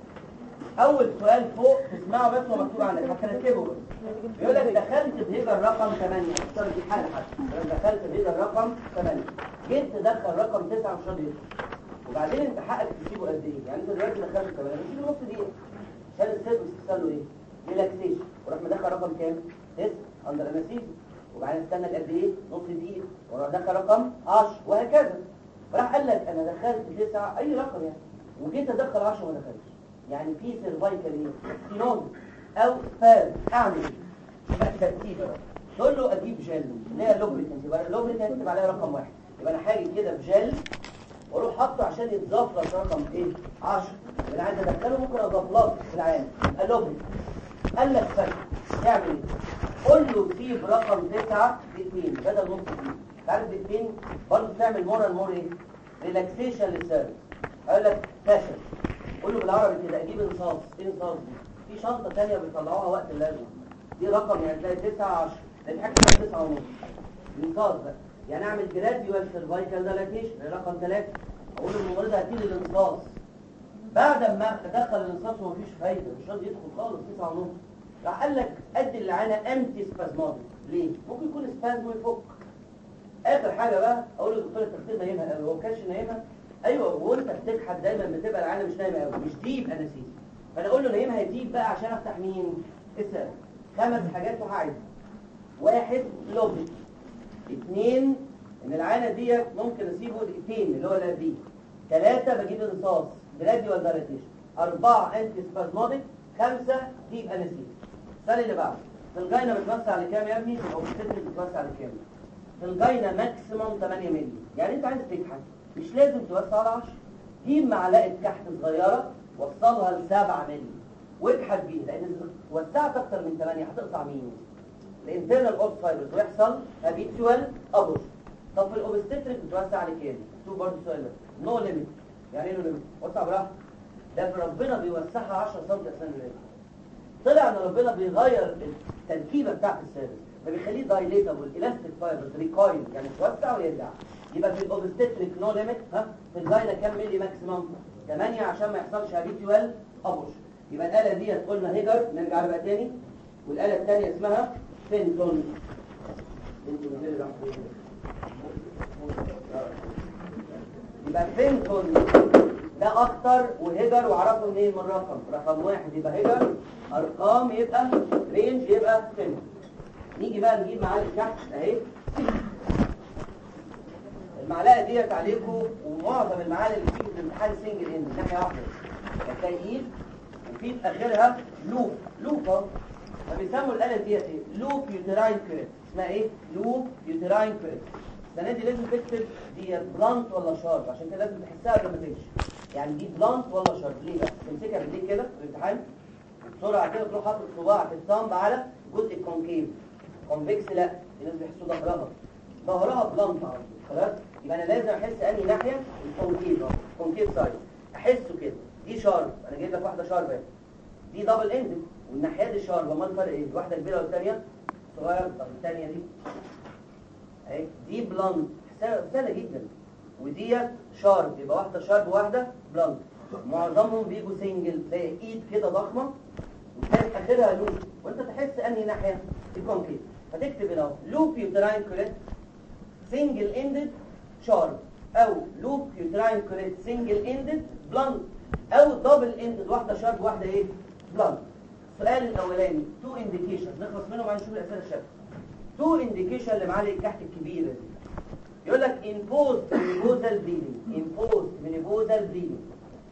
أول سؤال فوق تسمعه بس ومكتوب عندك هترتبه بس. بيقول لك دخلت بهيجر رقم ثمانية، اختار دي حالة حتى. دخلت بهيجر رقم ثمانية، جيت تدخل رقم تسعة مش راضي يدخل. وبعدين أنت حقك تسيبه قد إيه؟ يعني أنت دلوقتي دخلت ثمانية بتسيبه نص دقيقة. عشان السيرفس يحصل له إيه؟ ريلاكسيشن، وراح مدخل رقم كام؟ تسعة أندر أنستيزيا. وبعدين استنى قد ايه؟ نص دقيقه، وراح دخل رقم عشرة وهكذا. راح قال لك انا دخلت تسعة اي رقم يعني، وجيت ادخل عشرة ما دخلش، يعني في سيرفايكال ايه؟ ستينوز او سباز. اعمل ايه؟ يبقى الترتيب بقى تقول له اجيب جل اللي هي لوبريكنت، يبقى اللوبريكنت تكتب عليها رقم واحد، يبقى انا هاجي كده بجل واروح حاطه عشان يتضاف لك رقم ايه؟ عشرة. انا عايز ادخله ممكن اضاف لك في العام اللوبريكنت. قال لك فرق تعمل ايه؟ قول له سيب رقم تسعة باثنين بدل نص دقيقة. تعرف باثنين برضه تعمل مور اند مور ايه؟ ريلاكسيشن للسيرفس. قال لك فاشل. قول له بالعربي كده اجيب انصاص. ايه انصاص دي؟ في شنطة ثانيه بيطلعوها وقت اللازم. دي رقم يعني تلاقي تسعة عشرة، لان حاجة اسمها تسعة ونص. انصاص بقى. يعني اعمل جراديوال سيرفايكال دايلاتيشن رقم ثلاثة. اقول له الممرضة هاتي لي الانصاص. بعد ما ادخل الانصاص ومفيش فايدة، مش راضي يدخل خالص تسعة ونص. راح قال لك ادي اللعانه امتي سبازماتيك. ليه؟ ممكن يكون سبازم ويفك. اخر حاجه بقى اقول للدكتور التخدير نايمها قوي، هو كانش نايمها؟ ايوه، وانت بتكحت دايما بتبقى العيانه مش نايمه قوي، مش ديب انستيزيا. فانا اقول له نايمها ديب بقى عشان افتح مين؟ السبب. خمس حاجات وهعيد. واحد لوبي. اثنين ان العيانه ديت ممكن اسيبه دقيقتين اللي هو الادرينال. ثلاثه بجيب انصاص جراديوال دايلاتيشن. اربعه انتي سبازماتيك. خمسه ديب انستيزيا. السؤال اللي بعده، في الجاينة بتوسع على كام يا ابني؟ او الستر بتوسع على كام؟ في الجاينة ماكسيموم ثمانية مللي. يعني انت عايز تكحت مش لازم توسع على عشرة. جيب معلقة كحت صغيرة وصلها ل سبعة مللي واكحت بيها، لان اذا وسعت اكتر من ثمانية هتقطع مين؟ الانترنال اوبس فايبرز ويحصل هابيتوال ابوش. طب في الاوبستريك بتوسع على كام؟ شوف برضه السؤال ده. نو ليميت. يعني ايه نو ليميت؟ وسع براحتك. ده في ربنا بيوسعها عشرة سم اساسا ليه؟ طلع ان ربنا بيغير التركيبه بتاعت السيرفس، فبيخليه دايليتابل الاستيك فايبرز ريكويل، يعني يتوسع ويرجع. يبقى في الاوبستريك نو ليميت. ها في الجاينه كام مللي ماكسيمم؟ ثمانية عشان ما يحصلش هابيتوال ابوش. يبقى الاله دي قلنا هيجر، نرجع بقى تاني. والاله الثانيه اسمها فينتون. يبقى فينتون ده اكتر وهيجر، وعرفوا منين؟ من الرقم. رقم واحد يبقى هيجر، ارقام يبقى رينج يبقى فينتون. نيجي بقى نجيب معالق كحت اهي. المعلقه ديت عليكم، ومعظم المعالق اللي بتيجي في الامتحان سنجل اند ناحيه واحده، هتلاقي ايد وفي في اخرها لوب. لوب اهو. فبيسموا الاله ديت ايه؟ لوب يوتراين كريت. اسمها ايه؟ لوب يوتراين كريت. السنه دي لازم تكتب دي بلانت ولا شارب، عشان كده لازم تحسها قبل ما تمشي. يعني دي بلانت ولا شارب. ليه بقى؟ تمسكها بايديك كده في الامتحان بسرعه كده، تروح حاطط صباعك الثامب على جزء الكونكيف. كونفكس لا، في ناس بيحسوا ظهرها ظهرها بلانت على طول. خلاص، يبقى انا لازم احس انهي ناحيه الكونكيف اهو، الكونكيف سايد احسه كده. دي شارب، انا جايب لك واحده شارب اهي. دي دبل اند، والناحيه دي شارب. امال الفرق ايه؟ واحده كبيره والثانيه صغيره. طب الثانيه دي اهي، دي بلانت سهله جدا، وديت شارب. يبقى واحده شارب وواحده بلانت. معظمهم بيجوا سنجل، تلاقي ايد كده ضخمه وتلاقي اخرها لوب، وانت تحس انهي ناحيه الكونكيف. فتكتب هنا لوب يوتراين كوريت سنجل اندد شارب، او لوب يوتراين كوريت سنجل اندد بلانت، او دبل اندد واحده شارب واحده ايه بلانت. السؤال الاولاني تو انديكيشنز نخلص منهم وهنشوف الاسئله الشكل. تو انديكيشن لمعالق الكحت الكبيره دي. يقول لك imposed mucosal bleeding imposed mucosal bleeding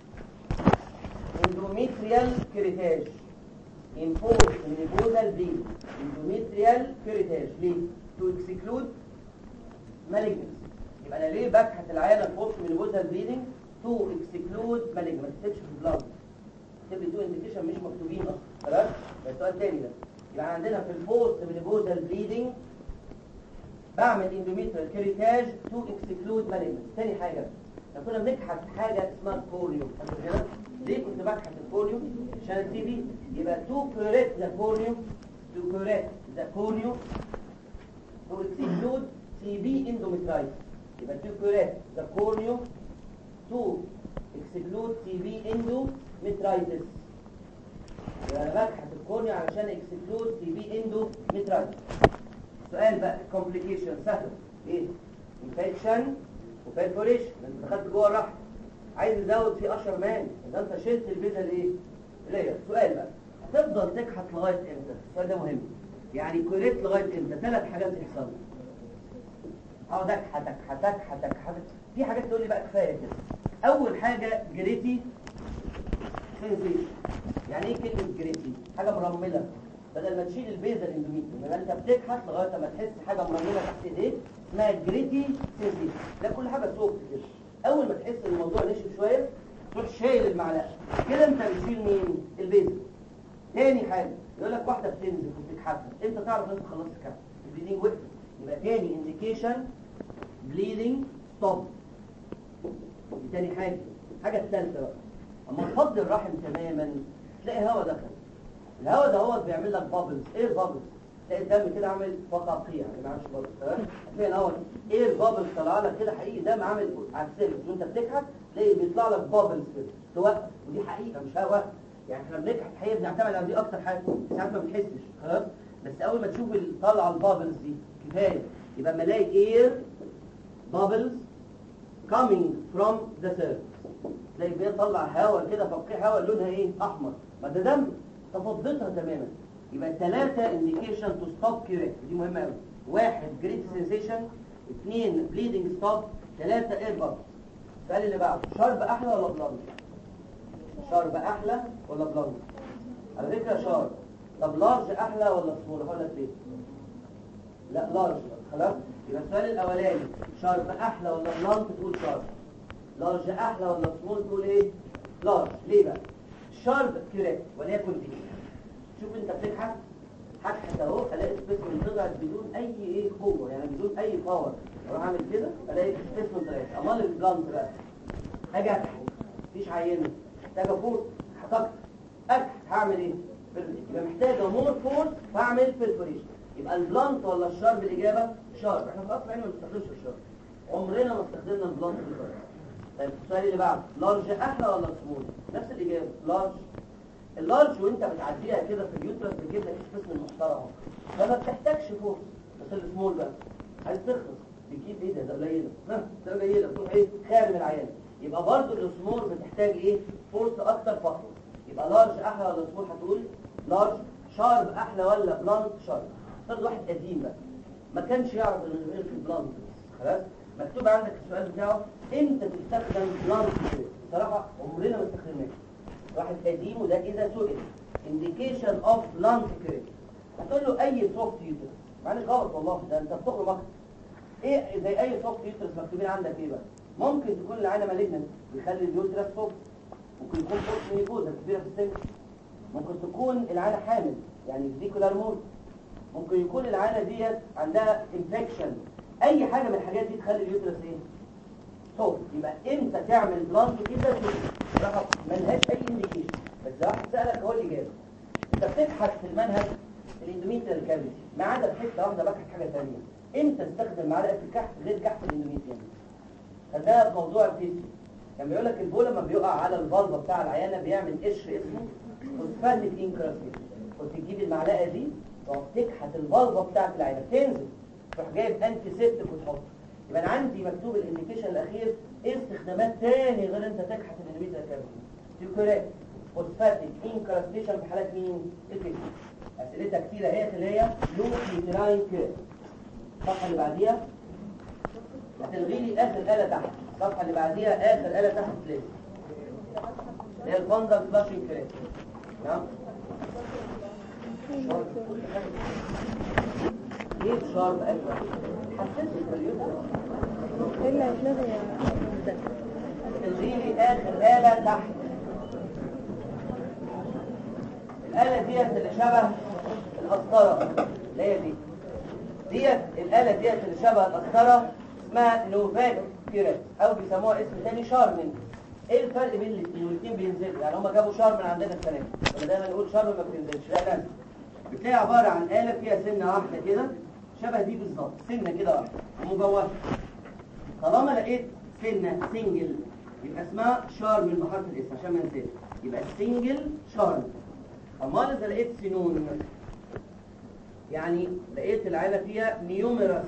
endometrial curettage imposed mucosal bleeding endometrial curettage. ليه؟ to exclude malignancy. يبقى انا ليه ببحث العيان الفورس من البوزال بليدنج تو اكسكلود مالجنس؟ ما تكتبش في البلاد، تكتب لي تو انديكيشن مش مكتوبين اصلا. خلاص ده السؤال الثاني ده. يبقى عندنا في الفورس من البوزال بليدنج بعمل اندوميتريال كريتاج تو اكسكلود مالجنس. ثاني حاجه لو كنا بنبحث حاجه اسمها الكوريو، فاكر كده؟ ليه كنت ببحث الكوريو؟ عشان التي بي. يبقى تو كوريت ذا كوريو تو كوريت ذا كوريو تو اكسكلود تي بي اندوميترايتس. يبقى تو كوريت ذا كوريو تو اكسكلود تي بي اندوميترايتس. يبقى انا ببحث الكورنيا علشان اكسكلود تي بي اندوميترايتس. سؤال بقى كومبليكيشن سهل. ايه؟ انفكشن وبيرفوريشن. انت دخلت جوه الرحم عايز تزود فيه اشهر مان، ده انت شلت البيزا الايه؟ ليه؟ سؤال بقى تفضل تكحت لغايه امتى؟ السؤال ده مهم. يعني كوريت لغايه امتى؟ ثلاث حاجات يحصلوا. اقعد اكحت اكحت اكحت اكحت. في حاجات تقول لي بقى كفايه كده. اول حاجه جريتي سنسيشن. يعني ايه كلمه جريتي؟ حاجه مرمله. بدل ما تشيل البيزا الاندوميتريوم يبقى انت بتكحت لغايه ما تحس حاجه مرمله تحت ايديك اسمها جريتي سنسيشن. ده كل حاجه سوفت كده. اول ما تحس ان الموضوع نشف شويه تروح شايل المعلقه كده، انت بتشيل مين؟ البيزا. تاني حاجه يقول لك واحده بتنزل وبتكحت، انت تعرف انت خلصت كحت، البليدنج وقف. يبقى تاني انديكيشن بليدنج ستوب. دي تاني حاجه. الحاجه الثالثه بقى اما تفضي الرحم تماما تلاقي هواء دخل. الهواء ده هو بيعمل لك بابلز. ايه البابلز؟ تلاقي الدم كده عامل فقاقيع، يعني معلش بابلز تمام. هتلاقي الهواء ايه البابلز طالع لك كده حقيقي، دم عامل على السيرفس وانت بتكحت تلاقي بيطلع لك بابلز كده توقف، ودي حقيقه مش هواء. يعني احنا بنكحت حقيقه بنعتمد على دي اكتر حاجه، ساعات ما بنحسش خلاص، بس اول ما تشوف طالعه البابلز دي كفايه. يبقى اما الاقي اير بابلز coming from the surface تلاقي بيطلع هواء كده فقاقيع، هواء لونها ايه؟ احمر. ما ده دم تفضيتها تماما. يبقى ثلاثة indication to stop curate. دي مهمة قوي. واحد great sensation، اثنين bleeding stop، ثلاثة air bubbles. السؤال اللي بعده شارب احلى ولا بلانج؟ شارب احلى ولا بلانج؟ على فكرة شارب. طب لارج احلى ولا سمول؟ هقول لك ليه. لا لارج. خلاص يبقى السؤال الاولاني شارب احلى ولا بلانج تقول شارب. لارج احلى ولا سمول تقول ايه؟ لارج. ليه بقى؟ شارب كريت وليكن دي. شوف انت بتكحت هكحت اهو الاقي سبيسمن طلعت بدون اي ايه قوه، يعني بدون اي باور. اروح اعمل كده الاقي سبيسمن طلعت. امال البلانت بقى اجي اكحت مفيش عينه، محتاجه فورس حطكت اكحت هعمل ايه؟ يبقى محتاجه مور فورس فاعمل بيرفوريشن. يبقى البلانت ولا الشارب؟ الاجابه شارب. احنا في اصل عيننا ما بنستخدمش الشارب، عمرنا ما استخدمنا البلانت في الفرق. طيب السؤال اللي بعده لارج احلى ولا سمول؟ نفس الاجابه لارج. اللارج وانت بتعديها كده في اليوترس بتجيب لك سبيسمن محترم فما بتحتاجش فورس. بس السمول بقى عايز ترخص بتجيب ايه ده؟ ده قليله. ها ده قليله تروح ايه؟ خارج العيان. يبقى برضه السمول بتحتاج ايه؟ فورس اكتر فقط. يبقى لارج احلى ولا سمول؟ هتقول لارج. شارب احلى ولا بلانت؟ شارب. فرض واحد قديم بقى ما كانش يعرف انه غير في البلانت. خلاص مكتوب عندك السؤال بتاعه امتى تستخدم بلانت؟ بصراحه عمرنا ما استخدمناه. واحد قديم وده اذا سئل indication of blunt curate هتقول له اي سوفت يوترس. معلش غلط والله، ده انت بتخرج مخ ايه زي اي سوفت يوترس مكتوبين عندك ايه بقى؟ ممكن تكون العينه مالجنت يخلي اليوترس سوفت، ممكن يكون فورس ميكوزا كبيره في السن، ممكن تكون العينه حامل يعني فيزيكولار مود، ممكن يكون العينه ديت عندها انفكشن. اي حاجه من الحاجات دي تخلي اليوترس ايه؟ صوت. يبقى امتى تعمل بلانت كده؟ صراحه ملهاش اي انديكيشن، بس لو واحد سالك هو الاجابه. انت بتبحث في المنهج الاندوميتريال كافيتي ما عدا حته واحده بكحت حاجه ثانيه. امتى تستخدم معلقه الكحت غير كحت الاندوميتريال؟ فده موضوع الفيزياء. كان بيقول لك البول لما بيقع على الفالفه بتاع العيانه بيعمل قشر اسمه فوسفاتيك انكراسيشن. كنت تجيب المعلقه دي وتكحت الفالفه بتاعت العيانه تنزل تروح جايب انتي سيبتيك وتحطه. يبقى انا عندي مكتوب الانديكيشن الاخير ايه استخدامات تاني غير انت تكحت الاندوميتريال كافيتي؟ تيوكوريت فوسفاتيك انكراسيشن في حالات مين؟ الفيزياء. اسئلتها كتيره اهي اللي هي لوكيتراين كير. الصفحه اللي بعديها هتلغي لي اخر آلة تحت. الصفحه اللي بعديها اخر آلة تحت تلاقي هي الفندل فلاشنج كريت. نعم ايه شارب اكتر؟ حسيت باليوتر الا هيتلغي يا تنزيلي اخر آلة تحت. الآلة ديت اللي شبه القسطرة اللي هي دي ديت الآلة ديت اللي شبه القسطرة اسمها نوفاك بيريت او بيسموها اسم تاني شارمن. ايه الفرق بين الاثنين؟ والاثنين بينزلوا يعني هم جابوا شارمن عندنا السنه دي كنا دايما نقول شارمن ما بتنزلش، لا لا بتلاقي عباره عن آلة فيها سنه واحده كده شبه دي بالظبط، سنه كده واحده مجوفه. طالما لقيت سنه سنجل يبقى اسمها شارمن بحرف الاس عشان ما ننساش، يبقى سنجل شارمن. امال اذا لقيت سنون يعني لقيت العيله فيها نيوميرس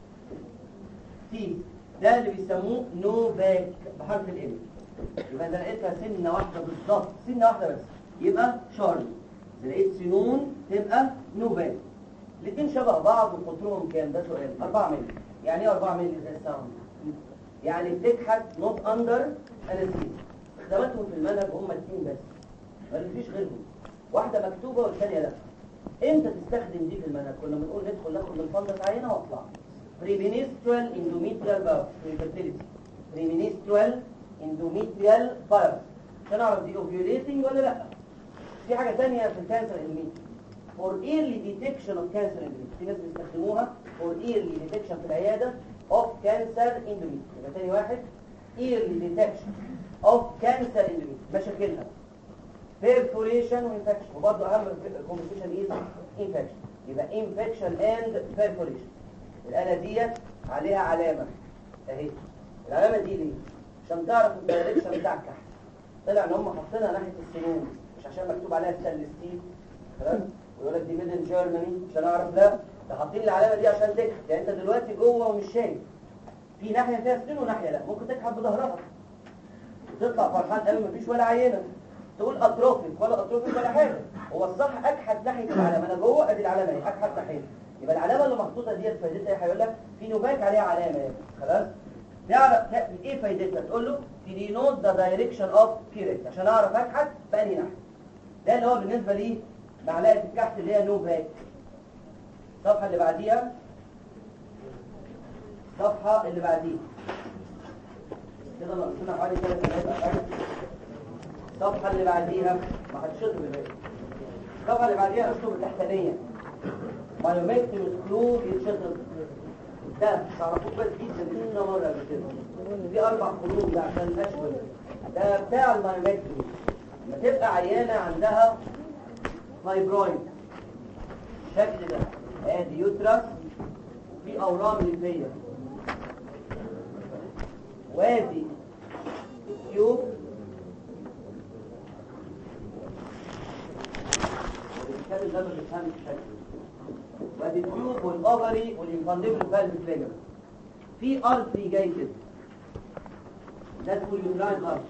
تي ده اللي بيسموه نوفاك بحرف الام. يبقى اذا لقيتها سنه واحده بالظبط سنه واحده بس يبقى شارمن، اذا لقيت سنون تبقى نوفاك. الاثنين شبه بعض وقطرهم كام؟ ده سؤال. أربعة مللي. يعني ايه أربعة مللي زي الساوند؟ يعني بتكحت نوت اندر انستيزيا. استخداماتهم في المنهج هم الاثنين بس ما فيش غيرهم، واحده مكتوبه والثانيه لا. امتى تستخدم دي في المنهج؟ كنا بنقول ندخل ناخد من الفندس عينه واطلع. بريمينسترال اندوميتريال فيروس فيرتيليتي بريمينسترال اندوميتريال فيروس عشان اعرف دي اوفيوليتنج ولا لا. في حاجه ثانيه في الكانسر اندوميتريال فور ايرلي ديتكشن اوف كانسر اندوميتريال، في ناس بيستخدموها فور ايرلي ديتكشن في العياده اوف كانسر اندوميتريال. يبقى ثاني واحد ايرلي ديتكشن اوف كانسر اندوميتريال مشاكلها perforation وانفكشن، وبرضه اهم كومبليكيشن از انفكشن. يبقى انفكشن اند perforation. الآلة ديت عليها علامة اهي. العلامة دي ليه؟ عشان تعرف الدايركشن بتاع الكحت. طلع ان هم حاطينها ناحية السنون مش عشان مكتوب عليها ستانلس ستيل خلاص ويقول لك دي ميد ان جيرماني عشان اعرف، لا ده حاطين العلامة دي عشان تكحت. يعني انت دلوقتي جوه ومش شايف، في ناحية فيها سنون وناحية لا، ممكن تكحت بظهرها وتطلع فرحان قوي مفيش ولا عينة تقول اتروفيك ولا اتروفيك ولا حاجة. هو الصح اكحت ناحية العلامة، انا جوه ادي العلامة اهي اكحت ناحية. يبقى العلامه اللي محطوطه ديت فايدتها ايه؟ هيقول لك في نوفاك عليها علامه يعني خلاص. تعرف ايه فايدتها؟ تقول له دي نوت ذا دايركشن اوف بيريت عشان اعرف اكحت بأنهي ناحيه. ده اللي هو بالنسبه لي معلقه الكحت اللي هي نوفاك. الصفحه اللي بعديها الصفحه اللي بعديها كده ناقصنا حوالي ثلاث دقايق. الصفحه اللي بعديها ما هتشطب بالك. الصفحه اللي بعديها اشطب التحتانيه مايومكتومي سكرو يتشطب. ده تعرفوه بس جدا كلنا مره قبل كده. دي اربع خروج ده عشان اشهر. ده بتاع المايومكتومي. لما تبقى عيانه عندها فايبرويد الشكل ده ادي يوترس في اورام ليفيه وادي تيوب الكلام ده ما بيفهمش شكله وادي التيوب والاوفري والانفانديبل فالف فليجر. في ارتري جاي كده ده اسمه اليوتراين ارتري،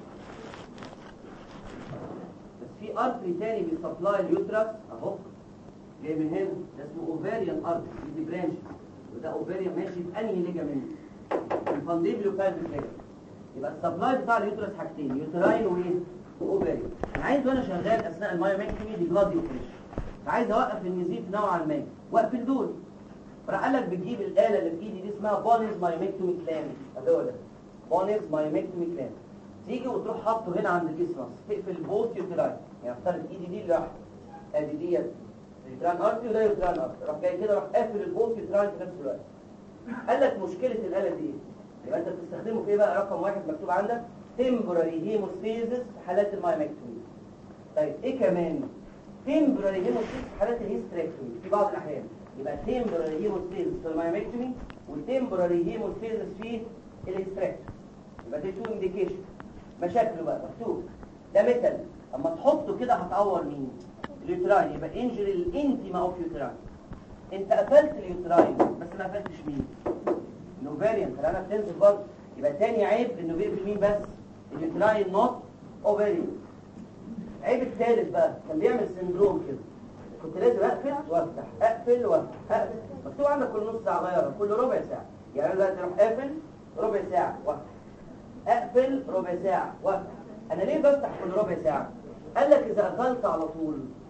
بس في ارتري تاني بيسبلاي اليوترس اهو جاي من هنا ده اسمه اوفاريان ارتري دي برانش، وده اوفاريان ماشي في انهي ليجامنت؟ الانفانديبل فالف فليجر. يبقى السبلاي بتاع اليوترس حاجتين يوتراين وايه؟ واوفاريان. انا عايز وانا شغال اثناء المايومكتومي دي بلاد يوتريش، عايز اوقف النزيف نوعا ما واقفل دول. فراح قال لك بتجيب الاله اللي في ايدي دي اسمها بونيز مايومكتومي كلام اهو ده بونيز مايومكتومي كلام. تيجي وتروح حاطه هنا عند الجسم تقفل بوت يوتراين. يعني افترض ايدي دي لوحدها ادي ديت يوتراين ارتري وده يوتراين ارتري، راح جاي كده راح قافل البوت يوتراين في نفس الوقت. قال لك مشكله الاله دي ايه؟ يبقى انت بتستخدمه في ايه بقى؟ رقم واحد مكتوب عندك temporary hemostasis في حالات المايومكتومي. طيب ايه كمان؟ temporary hemostasis في حالات الهيستريكتومي في بعض الاحيان. يبقى temporary hemostasis في المايومكتومي والtemporary hemostasis في الهيستريكتومي. يبقى دي تو انديكيشن. مشاكله بقى مكتوب ده ميتال، اما تحطه كده هتعور مين؟ اليوتراين. يبقى انجري الانتيما اوف يوتراين. انت قفلت اليوتراين بس ما قفلتش مين؟ النوفاريان. فانا بتنزل برضه. يبقى تاني عيب انه بيقفل مين بس؟ اليوتراين نوت اوفاريان. عيب الثالث بقى كان بيعمل سندروم كده، كنت لازم اقفل وافتح اقفل وافتح اقفل. مكتوب عندك كل نص ساعه غيرها كل ربع ساعه. يعني انا دلوقتي اروح قافل ربع ساعه وافتح اقفل ربع ساعه وافتح. انا ليه بفتح كل ربع ساعه؟ قال لك اذا قفلت على طول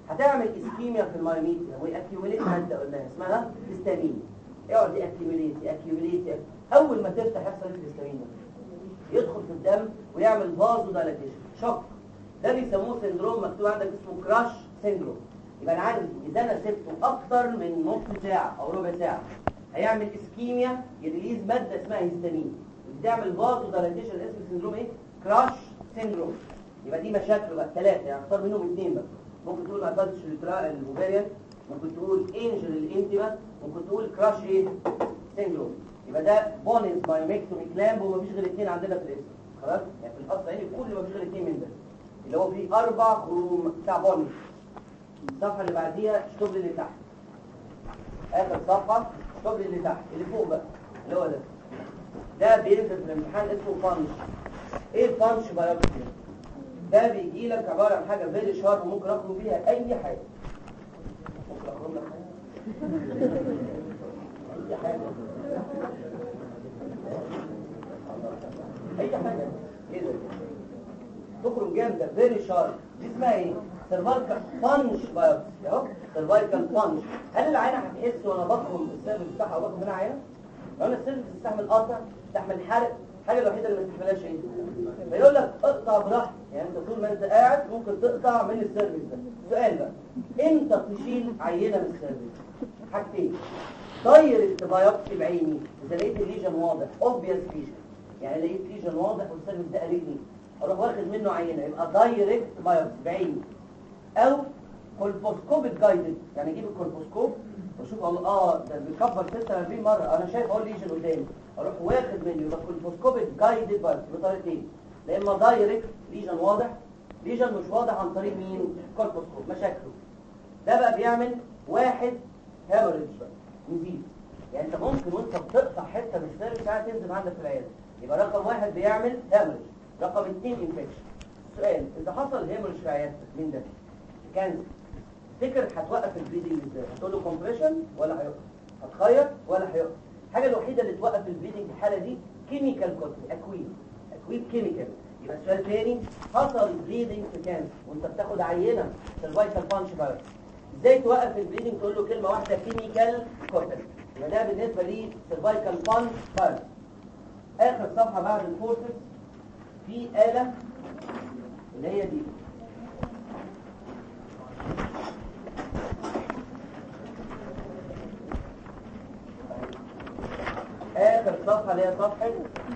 هتعمل اسكيميا في المايوميتريوم ويأكيوميليت ماده قلناها اسمها هيستامين. يقعد يأكيوميليت يأكيوميليت اول ما تفتح يحصل الهيستامين ده يدخل في الدم ويعمل فازو دايلاتيشن شوك. ده بيسموه سندروم مكتوب عندك اسمه كراش سيندروم. يبقى انا عندي اذا انا سبته اكتر من نص ساعه او ربع ساعه هيعمل اسكيميا يريليز ماده اسمها هيستامين بتعمل فازو دايلاتيشن. اسم السندروم ايه؟ كراش سيندروم. يبقى دي مشاكل بقى ثلاثه يعني اختار منهم اثنين بقى. ممكن تقول ماتادش البوفاريان، ممكن تقول انجل الانتيما، ممكن تقول كراش ايه سيندروم. يبقى ده بونز مايوميكتومي كلامب ومفيش غير اثنين عندنا في الاسم خلاص. يعني في القصه يعني كل ما فيش غير اثنين من ده اللي هو فيه اربع خروم بتاع بونز. الصفحه اللي بعديها اشطب اللي تحت، اخر صفحه اشطب اللي تحت اللي فوق بقى اللي هو ده. ده بينزل في الامتحان اسمه بانش. ايه البانش بايوبسي؟ ده بيجي لك عباره عن حاجه فيري شارب وممكن اخرج بيها اي حاجه. ممكن اخرج لك حاجه اي حاجه اي حاجه كده تخرج جامده فيري شارب. دي اسمها ايه؟ سيرفايكال بانش بايوبسي اهو. سيرفايكال بانش. هل العينه هتحس وانا بخرم السيرفس بتاعها او بخرم منها عينه؟ لو انا السيرفس تستحمل قطع تستحمل حرق، الحاجه الوحيده اللي ما تستحملهاش ايه؟ فيقول لك اقطع براحتك. يعني انت طول ما انت قاعد ممكن تقطع من السيرفس ده. السؤال بقى امتى تشيل عينه من السيرفس؟ حاجتين. دايركت بايوبسي بعيني اذا لقيت الليجن واضح اوبفيس ليجن، يعني لقيت ليجن واضح والسيرفس ده قريبني اروح واخد منه عينه يبقى دايركت بايوبسي بعيني. او كولبوسكوبيك جايدد، يعني اجيب الكولبوسكوب واشوف اه ده بيكبر ستة وأربعين مره انا شايف اهو ليجن قدامي اروح واخد منه يبقى كولبوسكوبيك جايدد بايوبسي بطريقتين. يا اما دايركت ليجن واضح، ليجن مش واضح عن طريق مين؟ كولبوسكوب. مشاكله ده بقى بيعمل واحد هيموريدج بقى نزيد. يعني انت ممكن وانت بتقطع حته من السيرفس ساعات تنزل عندك في العياده. يبقى رقم واحد بيعمل هيموريدج. رقم اثنين انفكشن. السؤال اذا حصل هيموريدج في عيادتك مين ده؟ كانسر. تفتكر هتوقف البليدنج ازاي؟ هتقول له كومبريشن ولا هيقف؟ هتخيط ولا هيقف؟ الحاجه الوحيده اللي توقف البليدنج في الحاله دي كيميكال كوتري اكويد. اكويد كيميكال. يبقى السؤال تاني حصل بليدنج في كانسر وانت بتاخد عينه سيرفايكال بانش فايروس ازاي توقف البليدنج؟ تقول له كلمه واحده كيميكال كوتري. يبقى ده بالنسبه لي سيرفايكال بانش فايروس. اخر صفحه بعد الفورسز في آلة اللي هي دي. آخر صفحة اللي هي صفحة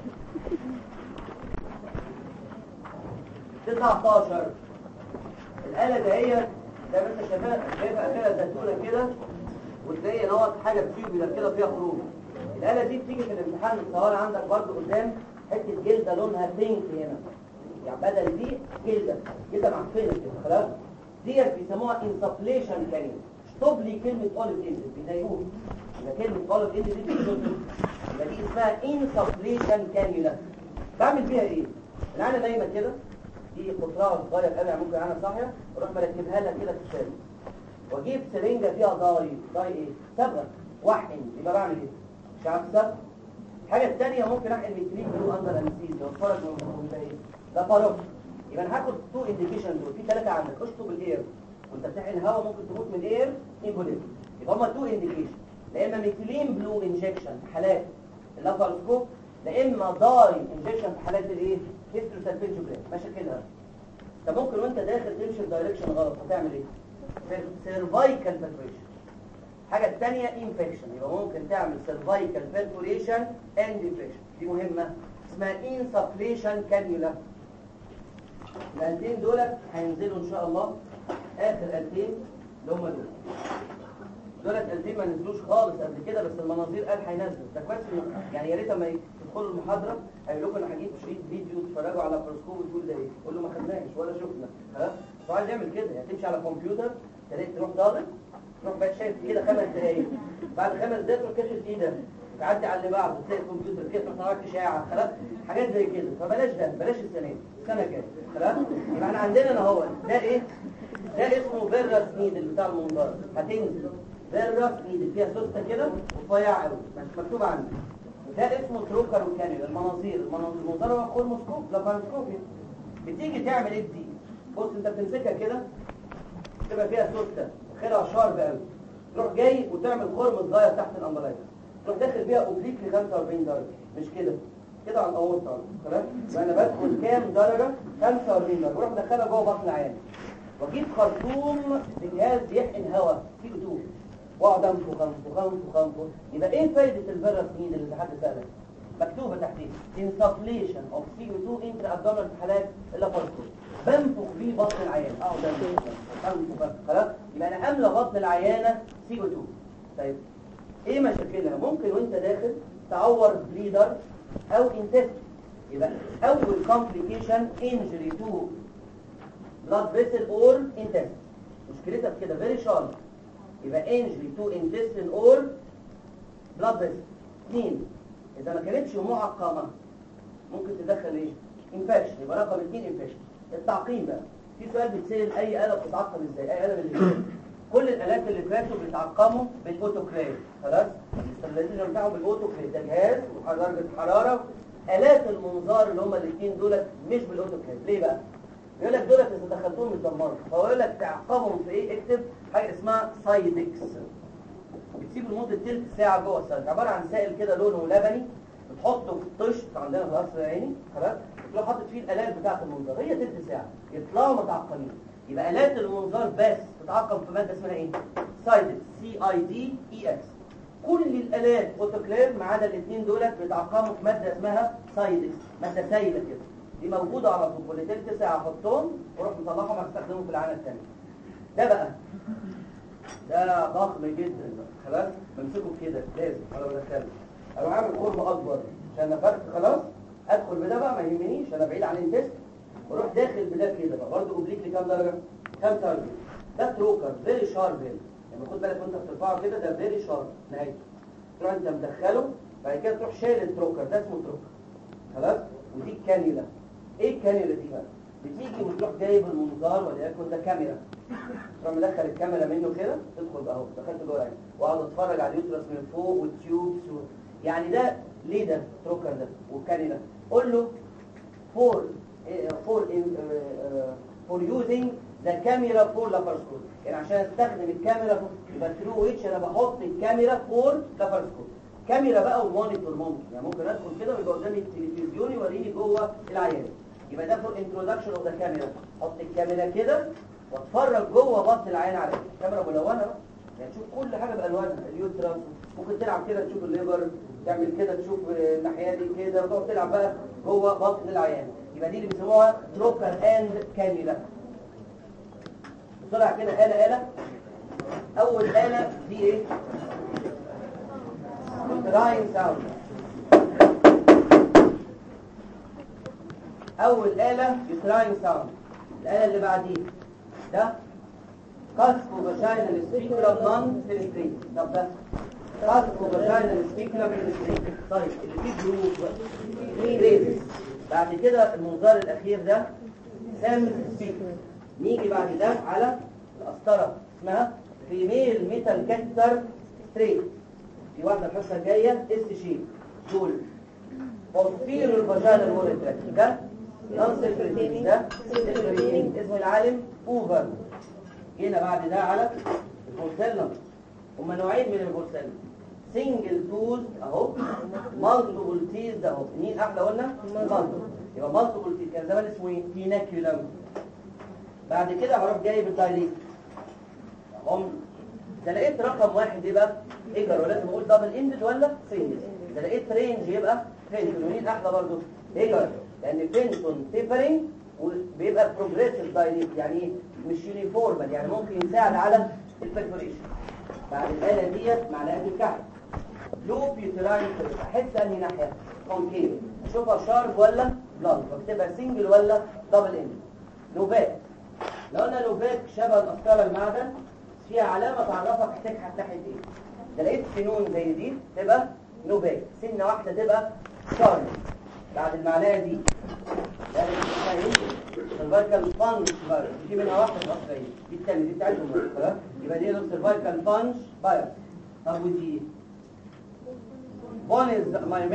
تسعتاشر. الآلة دهيت زي ما انت شايفها شايفها كده زيتونة كده وتلاقي نوت حاجة بتيوبيلر كده فيها خروج. الآلة دي بتيجي في الامتحان الصوالة عندك برضو قدام حتة جلدة لونها بينك هنا، يعني بدل دي جلدة جلدة معفنة كده خلاص. ديت بيسموها انسفليشن كانيولا. اشطب لي كلمة اوليف اند بيضايقوها. يبقى كلمة اوليف اند دي بتشطب يبقى دي اسمها انسفليشن كانيولا. بعمل بيها ايه؟ العينة نايمة كده دي قطرها صغير قوي ممكن انا صاحيه اروح مركبها لها كده في السيرفس واجيب سرنجه فيها ضاي ضاي ايه؟ صبغه واحقن. يبقى بعمل ايه؟ شعب صبغ. الحاجه الثانيه ممكن احقن ميثيلين بلو اندر انستيزيا واتفرج من ده ايه؟ ده باروك. يبقى انا هاخد تو انديكيشن دول في ثلاثه عندك. اشطب الاير وانت بتحقن هواء ممكن تموت من الاير امبوليزم. يبقى هما تو انديكيشن لا اما ميثيلين بلو انجكشن في حالات اللاباروسكوب لا اما داي انجكشن في حالات الايه؟ هيستروسالفينجوجرام. ماشي كده. طب ممكن وانت داخل تمشي في دايركشن غلط هتعمل ايه؟ سيرفايكال بيرفوريشن. الحاجه الثانيه انفكشن. يبقى ممكن تعمل سيرفايكال بيرفوريشن اند انفكشن. دي مهمه اسمها انسفليشن كانيولا. الالتين دول هينزلوا ان شاء الله اخر التين اللي هم دول. دولت التين ما نزلوش خالص قبل كده بس المناظير قال هينزل. ده كويس يعني يا ريت لما تدخلوا المحاضره هيقول لكم انا هجيب شريط فيديو تتفرجوا على بروسكوب وتقول ده ايه؟ قول له ما خدناش ولا شفنا. ها؟ فعايز يعمل كده يعني تمشي على كمبيوتر تلاقي تروح ضاغط تروح بقى شايف كده خمس دقايق بعد خمس دقايق تروح كاشف ايدك تعدي على اللي بعده تلاقي الكمبيوتر كده تروح طالعك اشاعه خلاص حاجات زي كده. فبلاش ده بلاش السنه دي السنه الجايه خلاص. يبقى احنا عندنا اهو ده ايه؟ ده اسمه فيرس نيدل بتاع المنظار. هتنزل فيرس نيدل فيها سوسته كده ورفيعه قوي مش مكتوب عندي. ده اسمه تروكر وكانيولا. المناظير المناظير المنظار هو كولموسكوب لابارسكوبي. بتيجي تعمل ايه دي؟ بص انت بتمسكها كده تبقى فيها سوسته اخرها شارب قوي، تروح جاي وتعمل خرم صغير تحت الامبلايكس، تروح داخل بيها اوبليك ل خمسة وأربعين درجه، مش كده كده على الاورطه خلاص. وانا بدخل كام درجه؟ خمسة وأربعين درجه، واروح مدخلها جوه بطن العيان واجيب خرطوم بجهاز بيحقن هواء سي او اتنين واقعد انفخ انفخ انفخ انفخ. يبقى ايه فايده الفيروسين اللي حد سالك؟ مكتوبه تحتيه insufflation of سي او اتنين intra abdominal في حالات اللاباراسكوبي، بنفخ بيه بطن العيان اقعد انفخ انفخ خلاص. يبقى انا املى بطن العيانه سي او اتنين. طيب ايه مشاكلها؟ ممكن وانت داخل تعور بليدر او انتست. يبقى اول complication injury to blood vessel or intestine، مشكلتها في كده very sharp. يبقى injury to intestine or blood vessel. اثنين، اذا ما كانتش معقمه ممكن تدخل ايه؟ infection. يبقى رقم اثنين infection. التعقيم بقى، في سؤال بيتسال اي آلة بتتعقم ازاي؟ اي آلة اللي فاتت كل الآلات اللي فاتوا بيتعقموا بالاوتوكليف خلاص، الاستابلايزيشن بتاعهم بالاوتوكليف، ده جهاز ودرجه حراره. آلات المنظار اللي هم الاثنين دولت مش بالاوتوكليف. ليه بقى؟ يقول لك دولت اذا دخلتهم متدمروا، فهو يقول لك تعقمهم في ايه؟ اكتب حاجه اسمها سايدكس، بتسيبه لمده ثلث ساعه جوه السايدكس، عباره عن سائل كده لونه لبني، بتحطه في الطشت عندنا في القصر العيني خلاص، تروح حاطط فيه الالات بتاعه المنظار، هي ثلث ساعه يطلعوا متعقمين. يبقى الات المنظار بس تتعقم في ماده اسمها ايه؟ سايدكس، سي اي دي اي اكس. كل الالات اوتوكليف ما عدا الاثنين دولت بيتعقموا في ماده اسمها سايدكس، ماده سايله كده، دي موجوده على طول كل ثلث ساعه احطهم واروح مطلعهم استخدمهم في العينه الثانيه. ده بقى ده ضخم جدا خلاص، بمسكه كده لازم انا بدخله اروح اعمل خرم اكبر عشان نفرت خلاص، ادخل بده بقى ما يهمنيش انا بعيد عن الانتست، واروح داخل بده كده بقى برضه اوبليك لكام درجه؟ خمسة وأربعين. ده تروكر فيري شارب هنا، يعني خد بالك وانت بترفعه كده، ده فيري شارب نهايته. تروح انت مدخله بعد كده تروح شايل التروكر، ده اسمه تروكر خلاص. ودي الكانيولا. ايه الكانيولا دي بقى؟ بتيجي وتروح جايب المنظار وليكن ده كاميرا، تروح مدخل الكاميرا منه كده، تدخل بقى اهو دخلت جوه العين واقعد اتفرج على اليوترس من فوق والتيوبس و... يعني ده ليه ده تروكر ده والكانيولا؟ قول له فور فور فور يوزنج ذا كاميرا فور لاباراسكوب، يعني عشان استخدم الكاميرا يبقى ثرو ويتش انا بحط الكاميرا فور لاباراسكوب. كاميرا بقى ومونيتور ممكن، يعني ممكن ادخل كده ويبقى قدامي التلفزيون يوريني جوه العيان، يبقى ده فور انترودكشن اوف ذا كاميرا. احط الكاميرا كده واتفرج جوه بطن العين عليها، كاميرا ملونه بقى يعني تشوف كل حاجه بالوانها، اليوترس ممكن تلعب كده تشوف الليبر، تعمل كده تشوف الناحيه دي كده، وتقعد تلعب بقى جوه بطن العيان. يبقى دي اللي بيسموها تروكر اند كانيولا. بسرعه كده آلة آلة. اول آلة دي ايه؟ يوتراين ساوند. اول آلة يوتراين ساوند. الآلة اللي بعديه ده كاسكو فاجينال سبيكولم نون فينستريت. طب ده كاسكو فاجينال سبيكولم فينستريت. طيب اللي فيه جروب جريز. بعد كده المنظار الاخير ده سامس سبيكر. نيجي بعد ده على القسطره اسمها فيميل ميتال كاتر ستريت. في واحده الحصه الجايه اس شيب دول بوستيريور الفاجينال وول تراك. ده نون سيكريتينج، ده سيكريتينج اسم العالم اوفر. جينا بعد ده على البورسلم. هما نوعين من البورسلم، سنجل توز اهو، مالتيبل تيز ده اهو. مين احلى قلنا؟ مالتيبل. يبقى مالتيبل تيز كان زمان اسمه ايه؟ تيناكيولم. بعد كده هروح جايب الدايليت هم. اذا لقيت رقم واحد يبقى ايجر، ولازم اقول دبل اندد ولا سنجل. اذا لقيت رينج يبقى فينتون. مين احلى برضه؟ ايجر، لان فينتون تيبرنج وبيبقى بروجريسيف دايليت، يعني مش يونيفورمال، يعني ممكن يساعد على البرفوريشن. بعد الآلة ديت معلقة الكحل لوب يوتراين، احس انهي ناحيه كونكيف، اشوفها شارب ولا بلانك، بكتبها سنجل ولا دبل اند. لوبات، لو قلنا لوبات شبه القسطره المعدن فيها علامه تعرفك هتكحت ناحيه ايه. ده لقيت سنون زي دي تبقى نوبات، سنه واحده تبقى شارب. بعد المعلقه دي ده سيرفايكال بانش بايرس، دي منها واحده في القسطره دي الثانيه دي بتاعتهم خلاص، يبقى دي سيرفايكال بانش بايرس. طب ودي بونز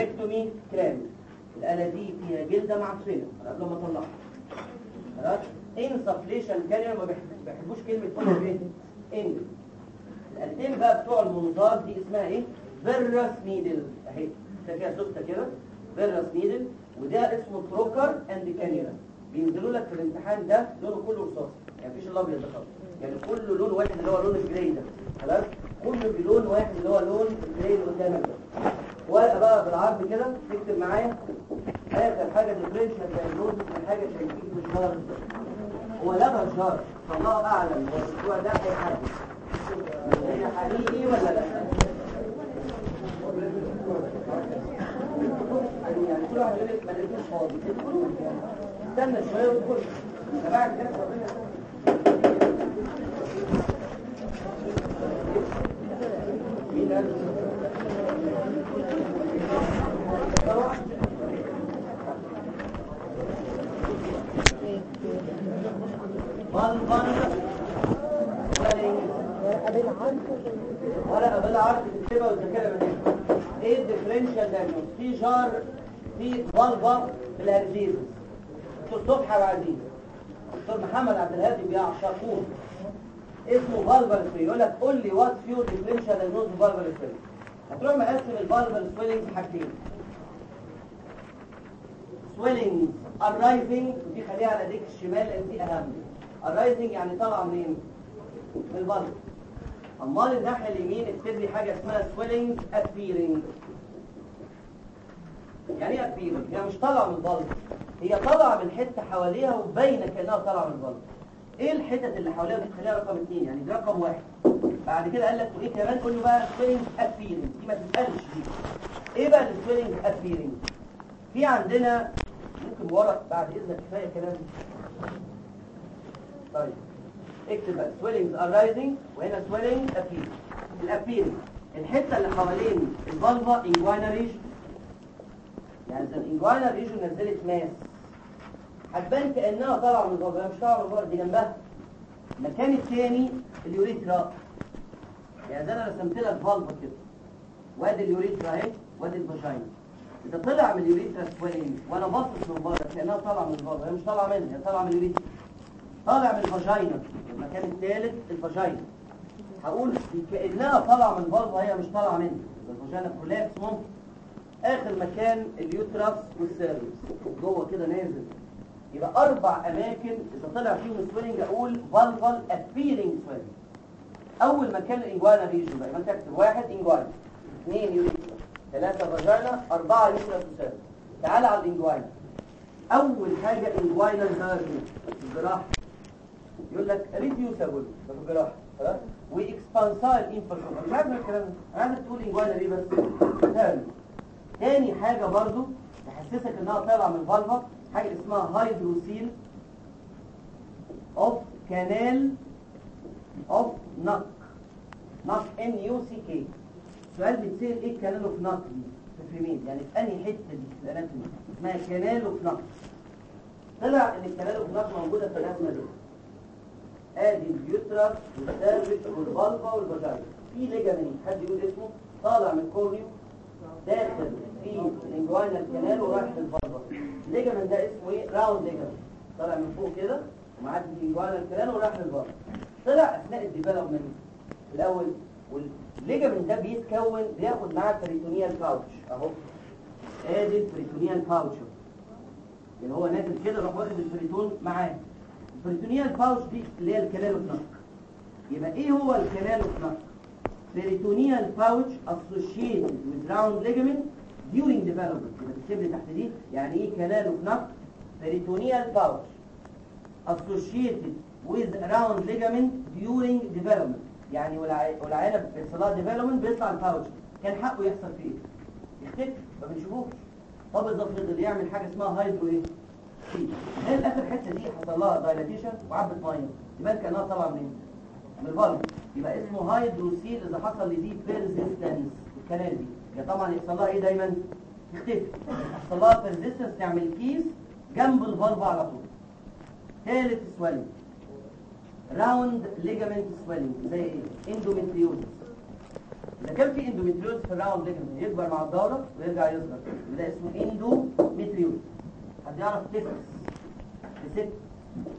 مايمكتومي كلام، الآلة دي فيها جلدة معفنة قبل ما اطلعها خلاص، انسفليشن كانيولا ما بيحبوش كلمه فولو ايه ان. القلبين بقى بتوع المنظار دي اسمها ايه؟ فيرس نيدل اهي فيها سوسته كده فيرس نيدل، وده اسمه تروكر اند كانيولا. بينزلوا لك في الامتحان ده لونه كله رصاصي يعني مفيش الابيض ده خالص، يعني كله لون واحد اللي هو لون الجراي ده خلاص، كله بلون واحد اللي هو لون الجراي اللي قدامك ده. ورقه بقى بالعرض كده تكتب معايا اخر حاجه ديفرنشال دايجنوز من حاجه شايفين مش غلط. هو لا بشار فالله اعلم هو الاسبوع ده هيحدد هي حقيقي ولا لا. يعني كل واحد يقول لك ما لقيتوش فاضي استنى شويه وادخل تبعك كده ربنا مين قال ورقه بالعرض تكتبها وتذاكرها من هنا. ايه الديفرنشال دايجنوز؟ في جار في فالفا في الهرزيز الصبح يا عزيز دكتور محمد عبد الهادي بيعشقوه اسمه فالفا سويلنج. يقول لك قول لي وات فيو ديفرنشال دايجنوز فالفا سويلنج. هتروح مقسم الفالفا سويلنج حاجتين، سويلنج الرايزنج ودي خليها على ايديك الشمال لان دي اهم. الرايزنج يعني طالعه منين؟ من الفالفا. امال الناحيه اليمين اكتب لي حاجه اسمها سويلنج ابيرنج. يعني ايه ابيرنج؟ يعني مش طالعه من الفالفا، هي طالعه من حته حواليها وباينه كانها طالعه من الفالفا. ايه الحتت اللي حواليها دي؟ تخليها رقم اثنين، يعني دي رقم واحد. بعد كده قال لك وايه كمان؟ قول له بقى سويلنج ابيرنج دي ما تسالش دي. ايه بقى السويلنج ابيرنج؟ في عندنا ممكن ورق بعد اذنك كفايه كلام. طيب اكتب بقى swellings are rising وهنا swelling appearing. الابيرنج الحته اللي حوالين الفالفا انجواينا ريجن، يعني اذا الانجواينا ريجن نزلت ماس هتبان كانها طالعه من الفالفا، مش طالعه من الفالفا دي جنبها. المكان الثاني اليوريثرا، يعني زي انا رسمت لك فالفا كده وادي اليوريثرا اهي وادي الفاجينا. اذا طلع من اليوريثرا swelling وانا باصص من بره كانها طالعه من الفالفا، هي مش طالعه منها، هي طالعه من اليوريثرا. طالع من الفاجينا المكان الثالث الفاجينا، هقول كأنها طالعه من الفالفا هي مش طالعه منها، الفاجينا كولابس ممكن. اخر مكان اليوترس والسيرفكس جوه كده نازل. يبقى اربع اماكن اذا طلع فيهم سويلنج اقول فالفال ابيرنج سويلنج. اول مكان الانجوانا ريجن بقى انت تكتب واحد انجوانا، اثنين يوريثرا، ثلاثه فاجينا، اربعه يوترس وسيرفكس. تعال على الانجوانا. اول حاجه انجواينال هيرنيا الجراحه، يقول لك ريديوسابل ده في الجراحه خلاص، واكسبانسايل انفلتريشن. مش عارف الكلام ده، انا عايزك تقول انجوانا ليه بس. ثاني تاني حاجه برضو تحسسك انها طالعه من الفالفا حاجه اسمها هيدروسيل اوف كانال اوف نك. نك ان يو سي كي. سؤال بيتسال ايه كانال اوف نك دي في الفيميل، يعني في انهي حته دي في الاناتومي اسمها كانال اوف نك. طلع ان الكانال اوف نك موجوده في الرسمه دي. ادي اليوترس والسيرفكس والفالفا والفاجينا. في ليجامنت حد يقول اسمه طالع من كوريو داخل في الانجواينال كانال ورايح للفالفا. الليجامنت ده اسمه ايه؟ راوند ليجامنت، طالع من فوق كده ومعدي في الانجواينال كانال ورايح للفالفا. طلع اثناء الديفلوبمنت الاول، والليجامنت ده بيتكون بياخد معاه البريتونيال باوتش اهو. ادي البريتونيال باوتش اللي هو نازل كده راح واخد البريتون معاه. البريتونيال باوتش دي اللي هي الكانال اوف نك. يبقى ايه هو الكانال اوف نك؟ peritoneal pouch associated with round ligament during development. يبقى تكتب لي تحت دي يعني ايه canal of neck. peritoneal pouch associated with round ligament during development، يعني والعينه بيحصل لها development بيطلع الباوتش كان حقه يحصل فيه يختفي ما بنشوفوش. طب اذا فضل يعمل حاجه اسمها هايدرو ايه؟ هي الاخر حته دي حصل لها دايلاتيشن وعبت ميه يبقى كانها طالعه منين؟ من الفالف. يبقى اسمه هايدروسيل اذا حصل لدي بيرزيستنس الكنال دي، يعني طبعا يحصل لها ايه دايما؟ تختفي. يحصل لها بيرزيستنس تعمل كيس جنب الفالف على طول. ثالث سويلنج راوند ليجامنت سويلنج زي ايه؟ اندوميتريوزس. اذا كان في اندوميتريوزس في الراوند ليجامنت يكبر مع الدوره ويرجع يصغر، ده اسمه اندوميتريوزس. حد يعرف تفس ست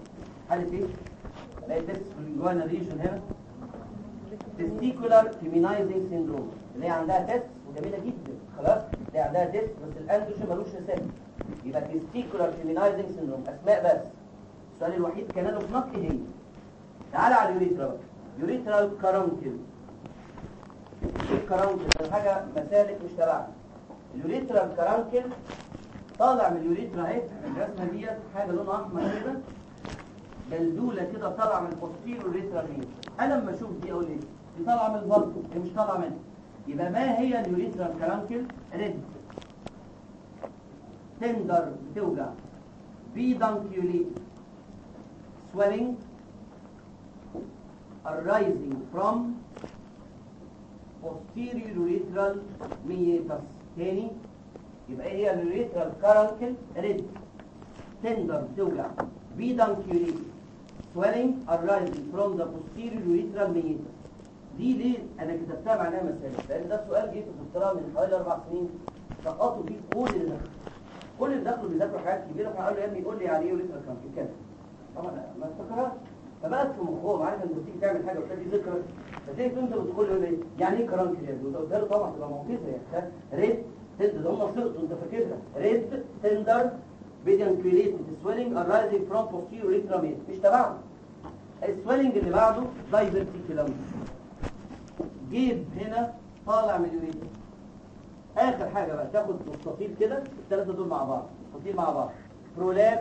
حالة ايه؟ الاقي تيست في الجوانا ريجن هنا تستيكولار فيمينايزنج سيندروم اللي هي عندها تيست وجميله جدا خلاص، اللي عندها تيست بس الاندروجين ملوش رسالة، يبقى تستيكولار فيمينايزنج سيندروم اسماء بس. السؤال الوحيد كان له في نطق ايه هي؟ تعالى على اليوريترا بقى. يوريترال كارونكل. ايه الكارونكل؟ حاجه مسالك مش تبعنا. اليوريترال كارونكل طالع من اليوريترا اهي، الرسمه ديت حاجه لونها احمر كده، جلدوله كده طالعه من البوستيريور يوريترال مين. انا لما اشوف دي اقول ايه؟ دي طالعه من الفالف، دي مش طالعه منها. يبقى ما هي اليوريترال كارونكل؟ ريد تندر بتوجع، بيدانكيوليت swelling arising from posterior urethral meatus. تاني يبقى ايه هي اليوريترال كارونكل؟ ريد تندر بتوجع، بيدانكيوليت swelling arising from the posterior urethral meatus. دي ليه انا كتبتها معناها مسألة؟ لان ده سؤال جه في الدكتوراه من حوالي اربع سنين سقطوا فيه كل اللي دخلوا كل اللي دخلوا بيذاكروا حاجات كبيره، فقالوا له يا ابني قول لي يعني ايه يوريترال كارونكل كده. طبعا ما افتكرها، فبقت في مخهم عارف انت بتيجي تعمل حاجه وتلاقي ذكرى، فتيجي انت بتقول له ايه يعني ايه كارونكل يا ابني؟ وانت قلت له طبعا تبقى موقفه يعني ريد تندر، هم سقطوا انت فاكرها ريد تندر بيدانكيوليتد سويلنج ارايزنج فروم بوستيريور يوريترال ميدس، مش تبعنا. السويلنج اللي بعده دايفرتيكولم، جيب هنا طالع من اليوريترا. اخر حاجه بقى تاخد مستطيل كده الثلاثه دول مع بعض، مستطيل مع بعض، برولابس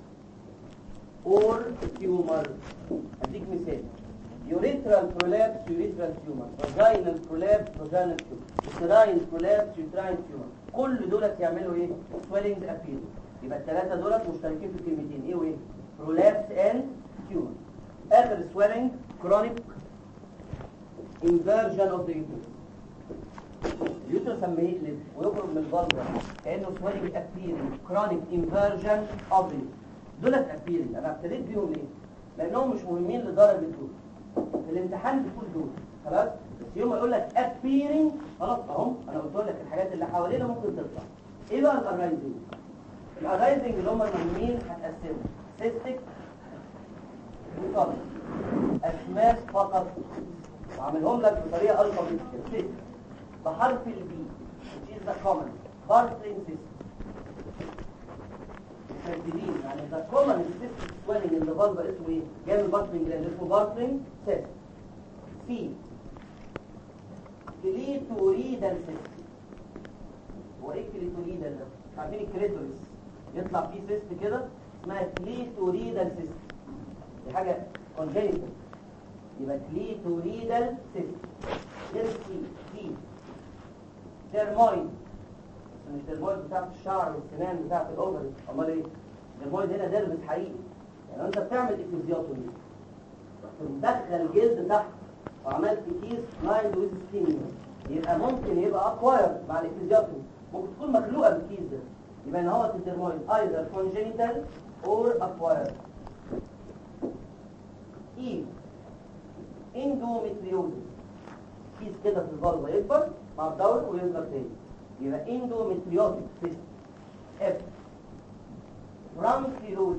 اور تيومر. اديك مثال، يوريترال برولابس يوريترال تيومر، فاجينال برولابس فاجينال تيومر، يوتراين برولابس يوتراين تيومر، كل دولت يعملوا ايه؟ سويلنج ابيل. يبقى الثلاثه دولت مشتركين في الكلمتين ايه وايه؟ برولابس اند تيومر. اخر سويلنج كرونيك انفيرجن اوف ذا يوترس. اليوترس لما يقلب ويخرج من الفالفا كانه سويلنج ابيرنج كرونيك انفيرجن اوف ذا يوترس. دولت ابيرنج انا ابتديت بيهم ليه؟ لانهم مش مهمين لدرجه دول في الامتحان بتقول دول خلاص، بس يوم ما يقول لك ابيرنج خلاص اهم انا قلت لك الحاجات اللي حوالينا ممكن تطلع. ايه بقى الارايزنج؟ الارايزنج اللي هم المهمين هتقسمهم سيستيك وصلب اسماس فقط، وعاملهم لك بطريقه الفابيتيكال بحرف البي which is the common bartling system. ترتيبين يعني the common system swelling in the vulva اسمه ايه؟ جاي من bartling gland اسمه bartling cyst. C clitoridal cyst. هو ايه clitoridal ده؟ عارفين الكليتوريس يطلع فيه cyst كده اسمها clitoridal cyst، دي حاجه congenital. يبقى clitoridal cyst. غير سي سي ديرمويد، مش ديرمويد بتاعت الشعر والسنان بتاعت الاوفري، امال ايه؟ ديرمويد هنا ديرمس حقيقي. يعني انت بتعمل افيزيوتومي تدخل جلد تحت وعملت كيس لاين ويز سكينيا، يبقى ممكن يبقى اكواير مع الافيزيوتومي، ممكن تكون مخلوقه بالكيس ده، يبقى ان هو الديرمويد ايذر كونجينيتال اور اكواير. اي اندوميتريوزس، كيس كده في الفالفا يكبر مع الدور ويصغر تاني، يبقى اندوميتريوتيك سيست. اف فرانكيلوزيس.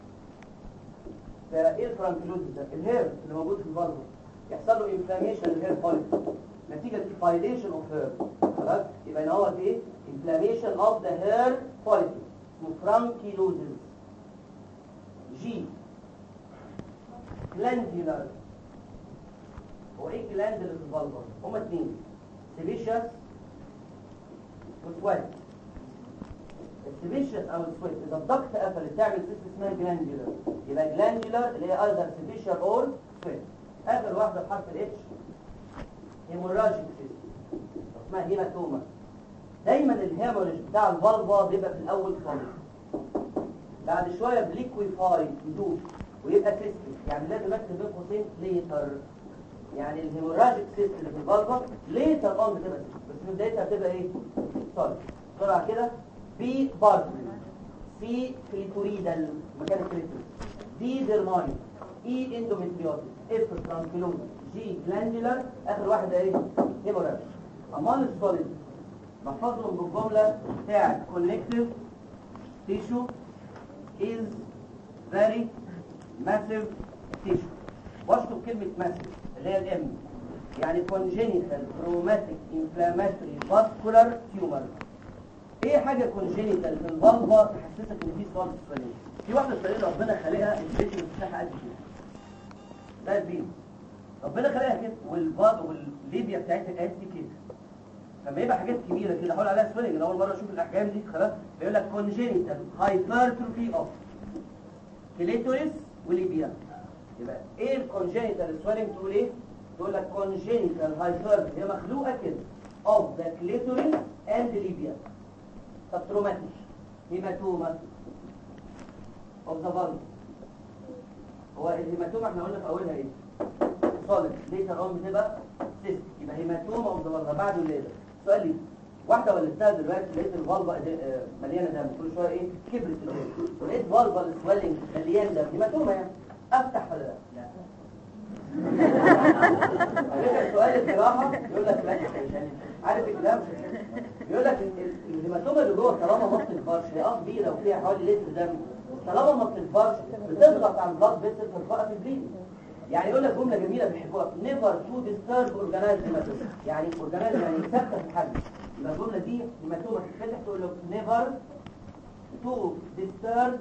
ايه الفرانكيلوزيس ده؟ الهير اللي موجود في الفالفا يحصل له انفلاميشن للهير فوليكل نتيجه ديفايليشن اوف هير خلاص، يبقى ان هو ايه؟ انفلاميشن اوف ذا هير فوليكل اسمه فرانكيلوزيس. جي جلاندولار. هو ايه الجلاند اللي في الفالفا؟ هما اثنين، سيبيشس وسويت. السيبيشس او السويت اذا الضغط قفل تعمل سيست اسمها جلاندولار، يبقى جلاندولار اللي هي ايذر سيبيشر اور سويت. اخر واحده بحرف الاتش هيموراجيك سيست اسمها هيماتوما. دايما الهيموريج بتاع الفالفا بيبقى في الاول خالص، بعد شويه بليكويفاي يدوب ويبقى سيستم، يعني لازم اكتب بين قوسين ليتر، يعني الهيموراجيك سيست اللي في الفالفا ليتر اون بتبقى سيست، بس في بدايتها بتبقى ايه؟ صار بسرعه كده. بي بارتلي، سي كليتوريدال مكان الكليتوريد، دي ديرماين، اي اندوميتريوتيك، اف فرانكيلوز، جي جلاندولار، اخر واحده ايه؟ هيموراجيك. امال السوليد بحفظهم بالجمله بتاعت كونكتيف تيشو is very ماسيف تيشو. واشطب كلمه ماسيف اللي هي الام، يعني congenital traumatic inflammatory vascular tumor. ايه حاجه كونجينيتال في الفالفا تحسسك ان في صوت سوالين؟ في واحده سوالين ربنا خلقها الفيشن بتاعها قد كده، ده البين ربنا خلقها كده، والفاض والليبيا بتاعتها قد كده. لما يبقى حاجات كبيره كده حول عليها سوالين، انا اول مره اشوف الاحجام دي خلاص. بيقول لك كونجينيتال هايبرتروفي اوف كليتوريس وليبيا. يبقى ايه الكونجينيتال سوالين؟ تقول ايه؟ تقول لك congenital hypertrophy، هي مخلوقه كده of the clitoris and labia. طب تروماتيك هيماتوما of the vulva. هو الهيماتوما احنا قلنا في اولها ايه؟ solid later on بتبقى cystic. يبقى هيماتوما of the vulva بعد الولاده. سؤال لي واحده ولدتها دلوقتي لقيت الفالفا مليانه دم، كل شويه ايه؟ كبرت الولاد، ولقيت فالفا سويلنج مليان دم، هيماتوما يعني افتح ولا لا؟ لا. السؤال الجراحه يقول لك لا، عارف الكلام؟ يقول لك الهيماتوما اللي جوه طالما ما بتنفرش هي اه كبيره وفيها حوالي لتر دم، طالما ما بتنفرش بتضغط على البلاد فيسل فتوقف البليد. يعني يقول لك جمله جميله بيحبوها نيفر تو ديسترب اورجانيز هيماتوما، يعني اورجانيز يعني ثابته في الحجم. يبقى الجمله دي هيماتوما تتفتح تقول له نيفر تو ديسترب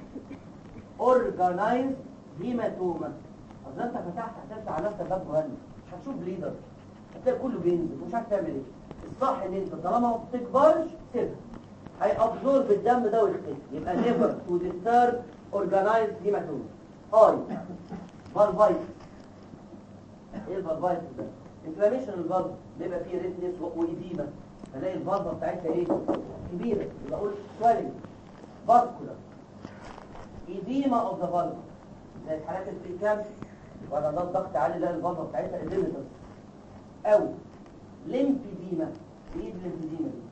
اورجانيز هيماتوما. اصل انت فتحت هتفتح على نفسك باب مهند، مش هتشوف بليدر، هتلاقي كله بينزل ومش عارف تعمل ايه. الصح ان انت طالما ما بتكبرش سيبها، هيابزورب الدم ده ويختفي. يبقى نيفر تو ديسترب اورجانيز هيماتوما. اي فالفايتس. ايه الفالفايتس ده؟ انفلاميشن الفالف، بيبقى فيه ريدنس وايديما، هلاقي الفالفا بتاعتها ايه؟ كبيره، يبقى اقول سويلنج فاسكولار ايديما اوف ذا فالف، زي حالات الفيكام وبعد عندها ضغط عالي لا الفالفا بتاعتها اديمتر، او ليمفيديما. ايه الليمفيديما دي؟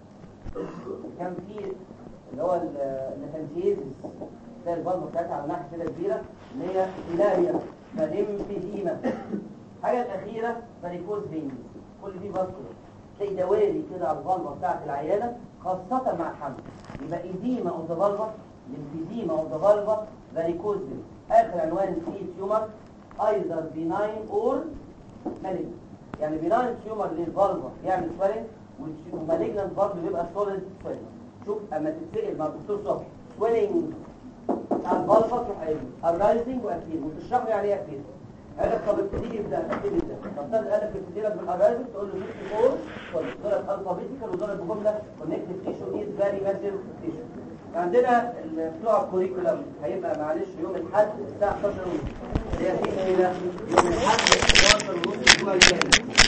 كان في اللي هو النفنجيزس، تلاقي الفالفا بتاعتها على ناحيه كده كبيره اللي هي فيلاريا، فليمفيديما. الحاجه الاخيره فاريكوز فينز، كل دي فاسكولار، تلاقي دوالي كده على الفالفا بتاعت العيانه خاصه مع الحمل. يبقى ايديما اوف ذا فالفا، ليمفيديما اوف ذا فالفا، فاريكوز فينز. اخر عنوان في تيومر ايذر بيناين اور مالجنت. يعني بيناين تيومر للفالفا يعمل سويلنج، ومالجنت برضه بيبقى سوليد سويلنج. شوف اما تتسال مع الدكتور صبحي سويلنج على الفالفا تروح قايل الرايزنج واكتيف، وتشرح له يعني ايه اكتيف. قال لك طب ابتدي ابدا ابتدي ابدا طب قال لك ابتدي لك بالرايزنج تقول له ستة أربعة ضرب الفابيتيكال وضرب بجمله كونكتيف تيشو از فيري ماسيف تيشو. عندنا بتوع الكوريكولم هيبقى معلش يوم الاحد الساعه احداشر ونص، اللي هي في يوم الاحد الساعه احداشر ونص الاسبوع الجاي.